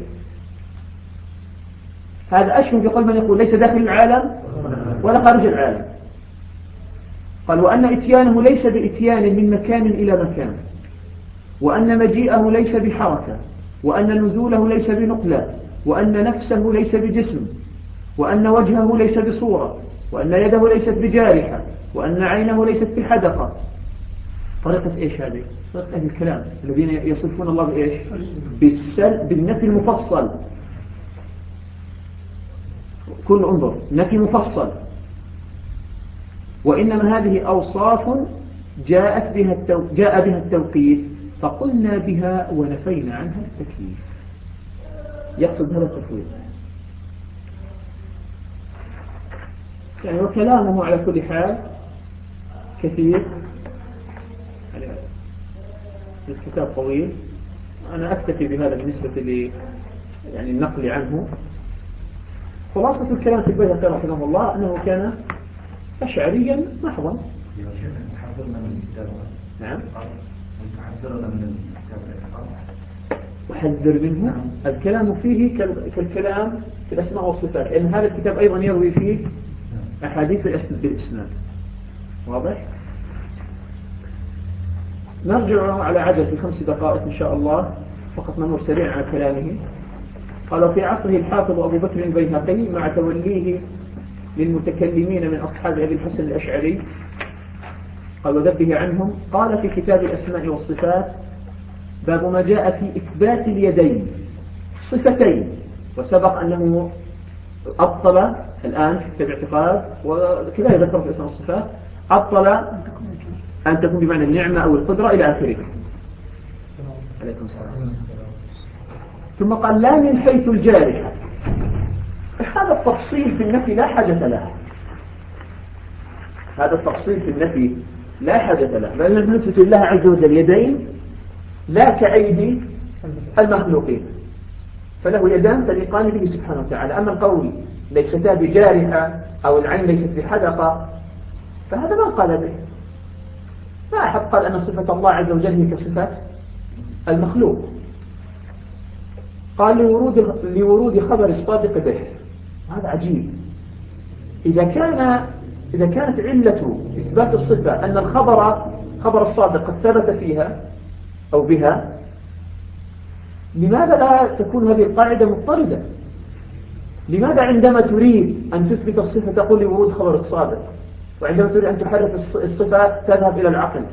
هذا أشبه بقول من يقول ليس داخل العالم ولا خارج العالم. قال وأن إتيانه ليس بإتيان من مكان إلى مكان، وأن مجيئه ليس بحركة، وأن نزوله ليس بنقلة، وأن نفسه ليس بجسم، وأن وجهه ليس بصورة، وأن يده ليست بجارحة، وأن عينه ليست بحدقة. طريقة إيش هذه؟ طريقة أهل الكلام الذين يصفون الله بإيش؟ بالنفي المفصل. كل انظر نفي مفصل. وإنما هذه أوصاف جاء بها التوقيف، فقلنا بها ونفينا عنها التكييف. يقصد هذا التفويض يعني، وكلامه على كل حال كثير. يعني الكتاب طويل، أنا أكتفي بهذا بالنسبة يعني النقل عنه. خلاصة الكلام في البيهقي رحمه الله أنه كان أشعريا محضا. نعم. وحذر منه. الكلام فيه كالكلام في الأسماء والصفات، لأن هذا الكتاب أيضا يروي فيه أحاديث بالإسناد. واضح؟ نرجع على عجل في 5 دقائق إن شاء الله، فقط نمر سريعا على كلامه. قال في عصره الحافظ أبو بكر البيهقي مع توليه للمتكلمين من أصحاب أبي الحسن الأشعري، قال وذبه عنهم، قال في كتاب الأسماء والصفات باب ما جاء في إثبات اليدين صفتين، وسبق أنه أبطل الآن في كتاب الاعتقاد وكذا يذكر في اسم الصفات، أبطل أن تكون بمعنى النعمة أو القدرة إلى آخره. عليكم السلام. ثم قال لا من حيث الجارحة. هذا التفصيل في النفي لا حاجة له، هذا التفصيل في النفي لا حاجة له، لأن نثبت الله عز وجل يدين لا كأيدي المخلوقين، فله يدان تليقان به سبحانه وتعالى. أما القول ليستا بجارحة أو العين ليست بحدقة فهذا ما قال به، ما أحد قال أن صفة الله عز وجل هي كصفات المخلوق. قال لورود خبر الصادق به. هذا عجيب. إذا كانت علة إثبات الصفة أن خبر الصادق قد ثبت فيها أو بها، لماذا لا تكون هذه القاعدة مضطردة؟ لماذا عندما تريد أن تثبت الصفة تقول لورود خبر الصادق، وعندما تريد أن تحرف الصفة تذهب إلى العقل؟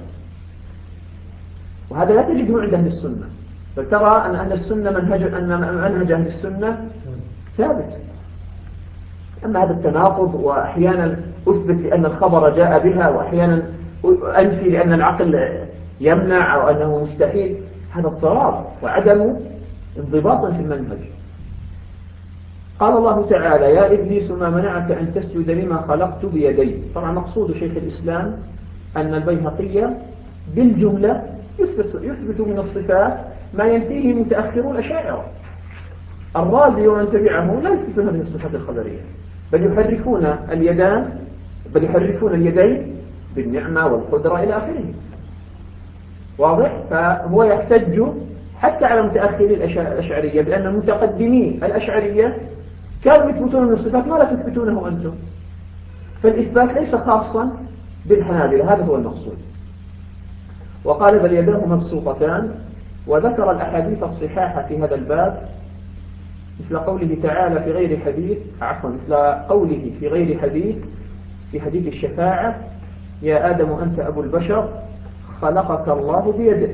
وهذا لا تجده عند أهل السنة، بل ترى أن أهل السنة منهج أهل السنة ثابت. أما هذا التناقض، وأحيانا أثبت لأن الخبر جاء بها، وأحيانا أنفي لأن العقل يمنع أو أنه مستحيل، هذا اضطراب وعدم انضباط في المنهج. قال الله تعالى يا إبليس ما منعك أن تسجد لما خلقت بيدي. طبعا مقصود شيخ الإسلام أن البيهقي بالجملة يثبت من الصفات ما ينفيه متأخرون الأشاعرة. الرازي ومن تبعه لا يثبتون هذه الصفات الخبرية، بل يحرفون اليدين بالنعمة والقدرة إلى آخره. واضح؟ فهو يحتج حتى على متأخري الأشعرية بأن المتقدمين الأشعرية كانوا يثبتون من الصفات ما لا تثبتونه أنتم، فالإثبات ليس خاصا بالحنابلة، هذا هو المقصود. وقال بل يداه مبسوطتان، وذكر الأحاديث الصحاحة في هذا الباب مثل قوله تعالى في غير حديث، مثل قوله في غير حديث في حديث الشفاعة يا آدم أنت أبو البشر خلقك الله بيده.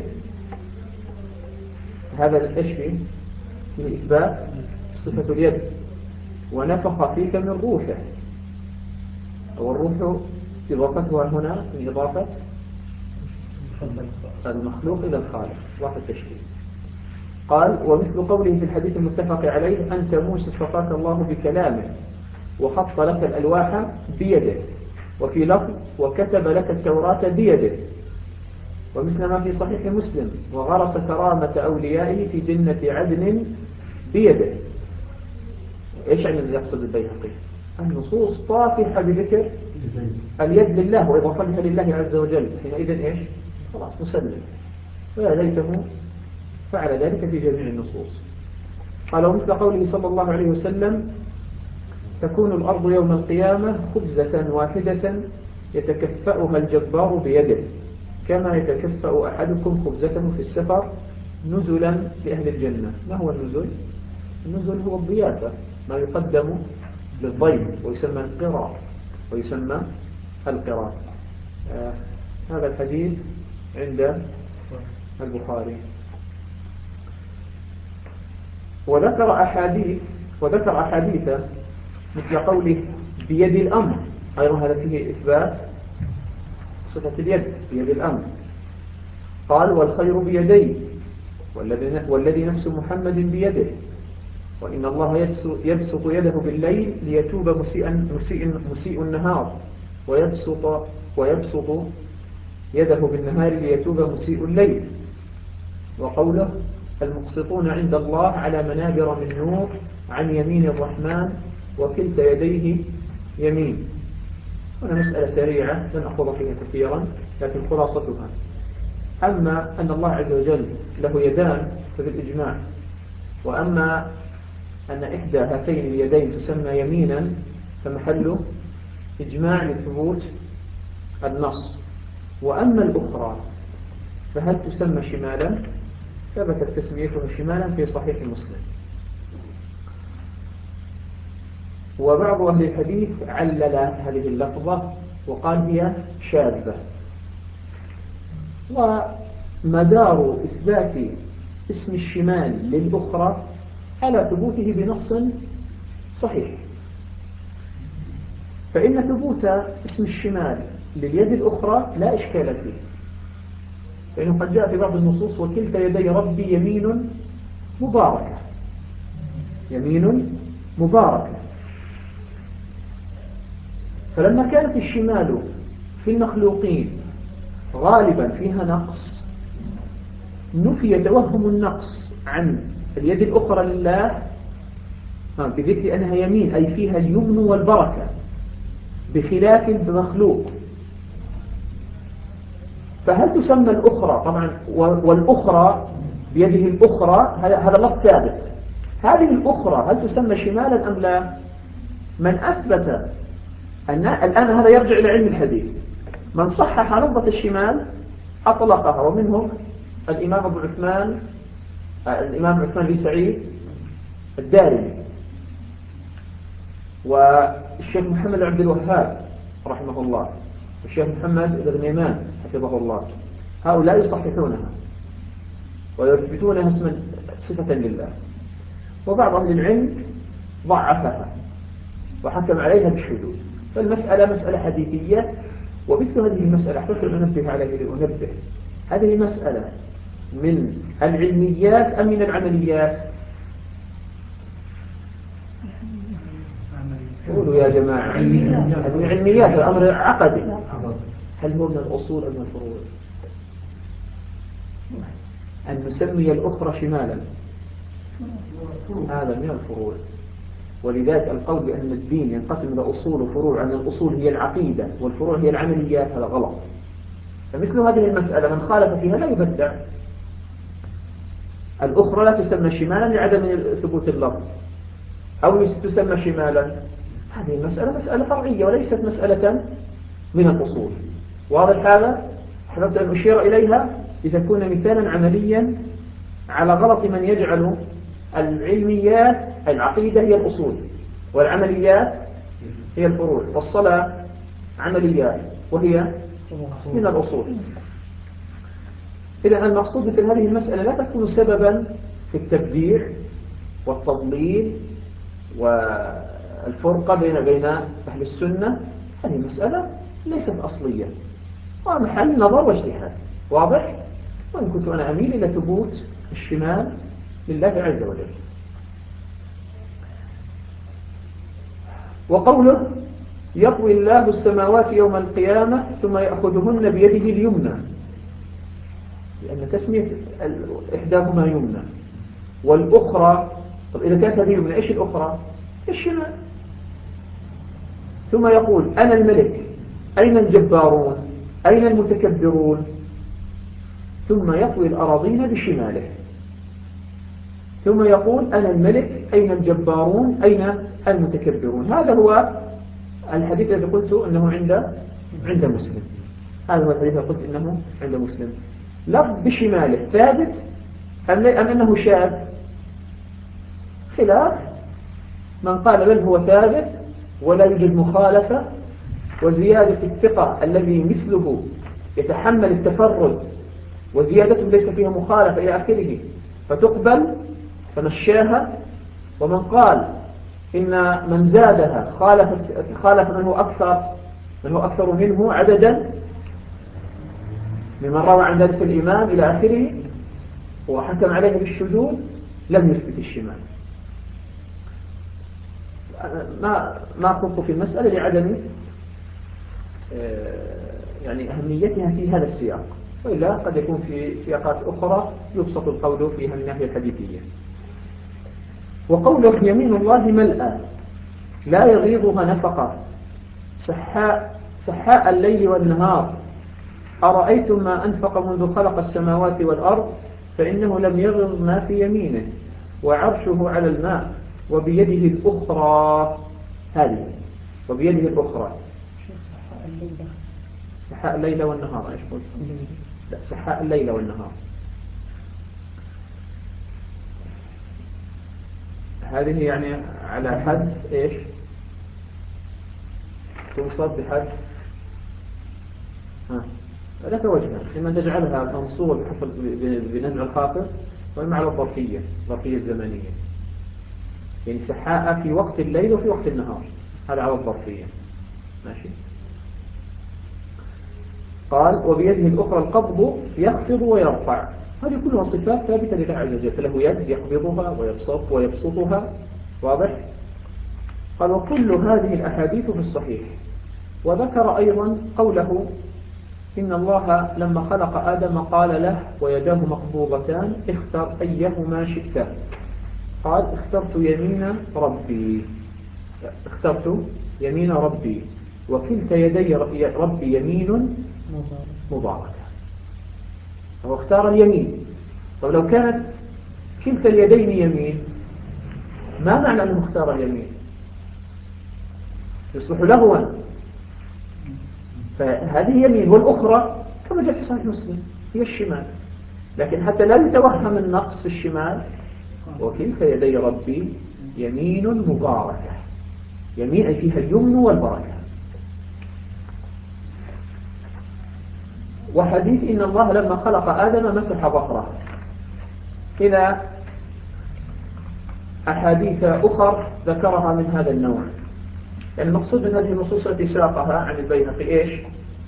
هذا إيش من إثبات صفة اليد. ونفخ فيك من روحه، والروح إضافتها هنا من إضافة المخلوق إلى الخالق، إضافة التشريع. قال ومثل قوله في الحديث المتفق عليه أنت موسى اصطفاك الله بكلامه وخط لك الألواح بيده، وفي لفظ وكتب لك التوراة بيده، ومثل ما في صحيح مسلم وغرس كرامة أوليائه في جنة عدن بيده. إيش يعني يقصد البيهقي؟ النصوص طافحة بذكر اليد لله وإضافتها لله عز وجل، حينئذ إيش؟ خلاص مسلم، ويا ليته فعل ذلك في جميع النصوص. قال ومثل قوله صلى الله عليه وسلم تكون الأرض يوم القيامة خبزة واحدة يتكفأها الجبار بيده كما يتكفأ أحدكم خبزته في السفر نزلا لأهل الجنة. ما هو النزل؟ النزل هو الضيافة، ما يقدم للضيف ويسمى القراء. هذا الحديث عند البخاري. وذكر أحاديث مثل قوله بيد الأمر، أيضا هذا فيه إثبات صفة اليد بيد الأمر. قال والخير بيدي والذي نفس محمد بيده، وإن الله يبسط يده بالليل ليتوب مسيء النهار ويبسط يده بالنهار ليتوب مسيء الليل. وقوله المقسطون عند الله على منابر من نور عن يمين الرحمن وكلتا يديه يمين. هنا مسألة سريعة لن أخوض فيها كثيرا، لكن خلاصتها أما أن الله عز وجل له يدان فبالإجماع، وأما أن إحدى هاتين اليدين تسمى يمينا فمحله إجماع لثبوت النص، وأما الأخرى فهل تسمى شمالا؟ ثبتت تسميتها شمالا في صحيح مسلم. وبعض أهل الحديث علل هذه اللفظة وقال هي شاذة. ومدار إثبات اسم الشمال للأخرى على ثبوته بنص صحيح، فإن ثبوت اسم الشمال لليد الأخرى لا إشكال فيه، فإنه قد جاء في بعض النصوص وكلتا يدي ربي يمين مباركة. فلما كانت الشمال في المخلوقين غالبا فيها نقص، نفي توهم النقص عن اليد الأخرى لله بذكر أنها يمين، أي فيها اليمن والبركة بخلاف المخلوق. فهل تسمى الأخرى طبعا والأخرى بيده الأخرى هذا لفظ ثابت، هذه الأخرى هل تسمى شمالا أم لا؟ من أثبت أن الآن هذا يرجع إلى علم الحديث، من صحح لفظة الشمال أطلقها، ومنهم الإمام عثمان بن سعيد الدارمي والشيخ محمد عبد الوهاب رحمه الله والشيخ محمد بن غنيمان حفظه الله. هؤلاء يصححونها ويثبتونها صفة لله، وبعض أهل العلم ضعفها وحكم عليها بالشذوذ. فالمسألة مسألة حديثية، ومثل هذه المسألة أحتاج أن أنبه عليه لأنبه، هذه مسألة من العلميات أم من العمليات؟ قولوا يا جماعة. هذه من العلميات، الأمر عقدي. هل هو من الأصول أم من الفروع؟ أن نسمي الأخرى شمالا هذا من الفروع، ولذلك القول بأن الدين ينقسم إلى أصول وفروع، أن الأصول هي العقيدة والفروع هي العمليات، هذا غلط. فمثل هذه المسألة من خالف فيها لا يبدع. الأخرى لا تسمى شمالا لعدم ثبوت اللفظ، أو تسمى شمالا. هذه المسألة مسألة فرعية وليست مسألة من الأصول. واضح هذا؟ حببت أن أشير إليها لتكون مثالا عمليا على غلط من يجعل العلميات العقيدة هي الأصول والعمليات هي الفروع، والصلاة عمليات وهي من الأصول. إذن المقصود مثل هذه المسألة لا تكون سببا في التبديع والتضليل والفرقة بين أهل السنة. هذه مسألة ليست أصلية ومحل نظر واجتهاد. واضح؟ وإن كنت أنا أميل إلى ثبوت الشمال لله عز وجل. وقوله يطوي الله السماوات يوم القيامة ثم يأخذهن بيده اليمنى، لأن تسمية إحداهما يمنى والأخرى، طب إذا كانت هذه يمنى إيش الأخرى؟ الشمال. ثم يقول أنا الملك، أين الجبارون، أين المتكبرون؟ ثم يطوي الأراضين بشماله. ثم يقول أنا الملك، أين الجبارون، أين المتكبرون؟ هذا هو الحديث الذي قلت أنه عند مسلم. هذا هو الحديث الذي قلت أنه عند مسلم. لفظ بشماله ثابت أم أنه شاذ؟ خلاف من قال بل هو ثابت ولا يوجد مخالفة، وزيادة الثقة الذي مثله يتحمل التفرد وزيادته ليس فيها مخالفة إلى آخره فتقبل فنشاها. ومن قال إن من زادها خالف من هو أكثر منه عددا ممن روى عن ذلك الإمام إلى آخره وحكم عليه بالشذوذ، لم يثبت الشمال. ما قلت في المسألة لعدم يعني أهميتها في هذا السياق، وإلا قد يكون في سياقات أخرى يبسط القول فيها من الناحية الحديثية. وقوله يمين الله ملأى لا يغيضها نفقة سحاء الليل والنهار أرأيتم ما أنفق منذ خلق السماوات والأرض فإنه لم يغض ما في يمينه وعرشه على الماء وبيده الأخرى. هذه وبيده الأخرى سحاء الليل والنهار. ايش قلت؟ لا، سحاء الليل والنهار. هذه يعني على حد ايش؟ تنصب بحد لك وجهان، إما تجعلها منصوبة بنزع الخافض، وإما على الظرفية الزمنية، يعني سحاء في وقت الليل وفي وقت النهار، هذا على الظرفية. ماشي. قال وبيده الأخرى القبض يخفض ويرفع، هذه كلها صفات ثابتة لله عز وجل، فله يد يقبضها ويبسطها. واضح؟ قال وكل هذه الأحاديث في الصحيح. وذكر أيضا قوله إن الله لما خلق آدم قال له ويداه مقبوضتان اختر أيهما شئت. قال اخترت يمين ربي وكلتا يدي ربي يمين مباركة. هو اختار اليمين. طب لو كانت كلتا اليدين يمين ما معنى أنه اختار اليمين؟ يصبح لغوا. فهذه يمين، والأخرى كما جاء في صحيح مسلم هي الشمال، لكن حتى لا يتوهم النقص في الشمال وكلتا يدي ربي يمين مباركة، يمين أي فيها اليمن والبركة. وحديث إن الله لما خلق آدم مسح ظهره، إلى أحاديث أخر ذكرها من هذا النوع. يعني المقصود من هذه النصوص التي ساقها عن البيهقي إيش؟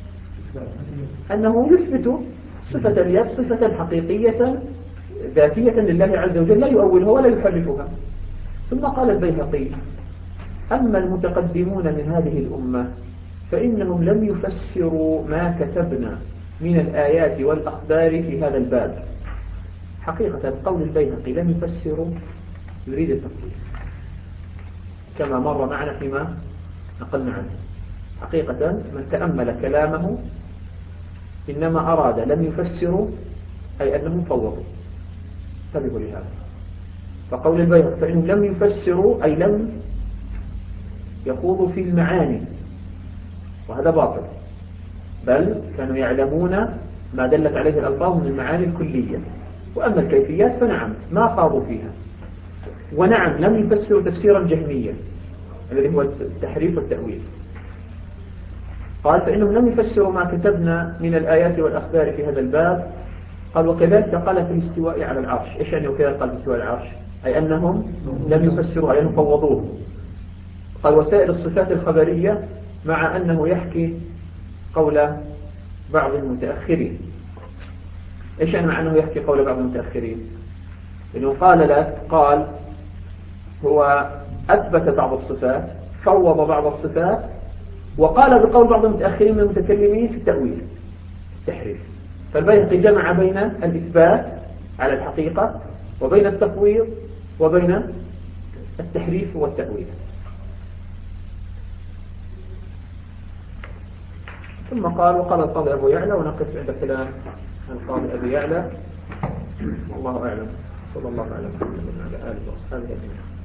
أنه يثبت صفة اليد صفة حقيقية ذاتية لله عز وجل، لا يؤولها ولا يحرفها. ثم قال البيهقي أما المتقدمون من هذه الأمة فإنهم لم يفسروا ما كتبنا من الآيات والأخبار في هذا الباب. حقيقة قول البيهقي لم يفسروا يريد التفسير كما مر معنا فيما نقلنا عنه. حقيقة من تأمل كلامه إنما أراد لم يفسروا أي أنهم فوضوا، انتبهوا لهذا. فقول البيهقي فإنهم لم يفسروا أي لم يخوضوا في المعاني، وهذا باطل، بل كانوا يعلمون ما دلت عليه الألفاظ من المعاني الكلية، وأما الكيفيات فنعم ما خاضوا فيها. ونعم لم يفسروا تفسيرا جهميا الذي هو التحريف والتأويل. قال فإنهم لم يفسروا ما كتبنا من الآيات والأخبار في هذا الباب. قال وكذلك قال في الاستواء على العرش. إيش يعني وكذلك قال في الاستواء على العرش؟ أي أنهم لم يفسروا أي أنهم فوضوه. قال وسائر الصفات الخبرية مع أنه يحكي قول بعض المتأخرين. إيش يعني مع أنه يحكي قول بعض المتأخرين؟ إنه قال هو أثبت بعض الصفات، فوض بعض الصفات، وقال بقول بعض المتأخرين من المتكلمين في التأويل التحريف. فالبيهقي جمع بين الإثبات على الحقيقة وبين التفويض وبين التحريف والتأويل. ثم وقال القاضي أبو يعلى، ونقف عند كلام القاضي أبو يعلى. والله أعلم. صلى الله عليه وسلم وعلى آله وأصحابه أجمعين.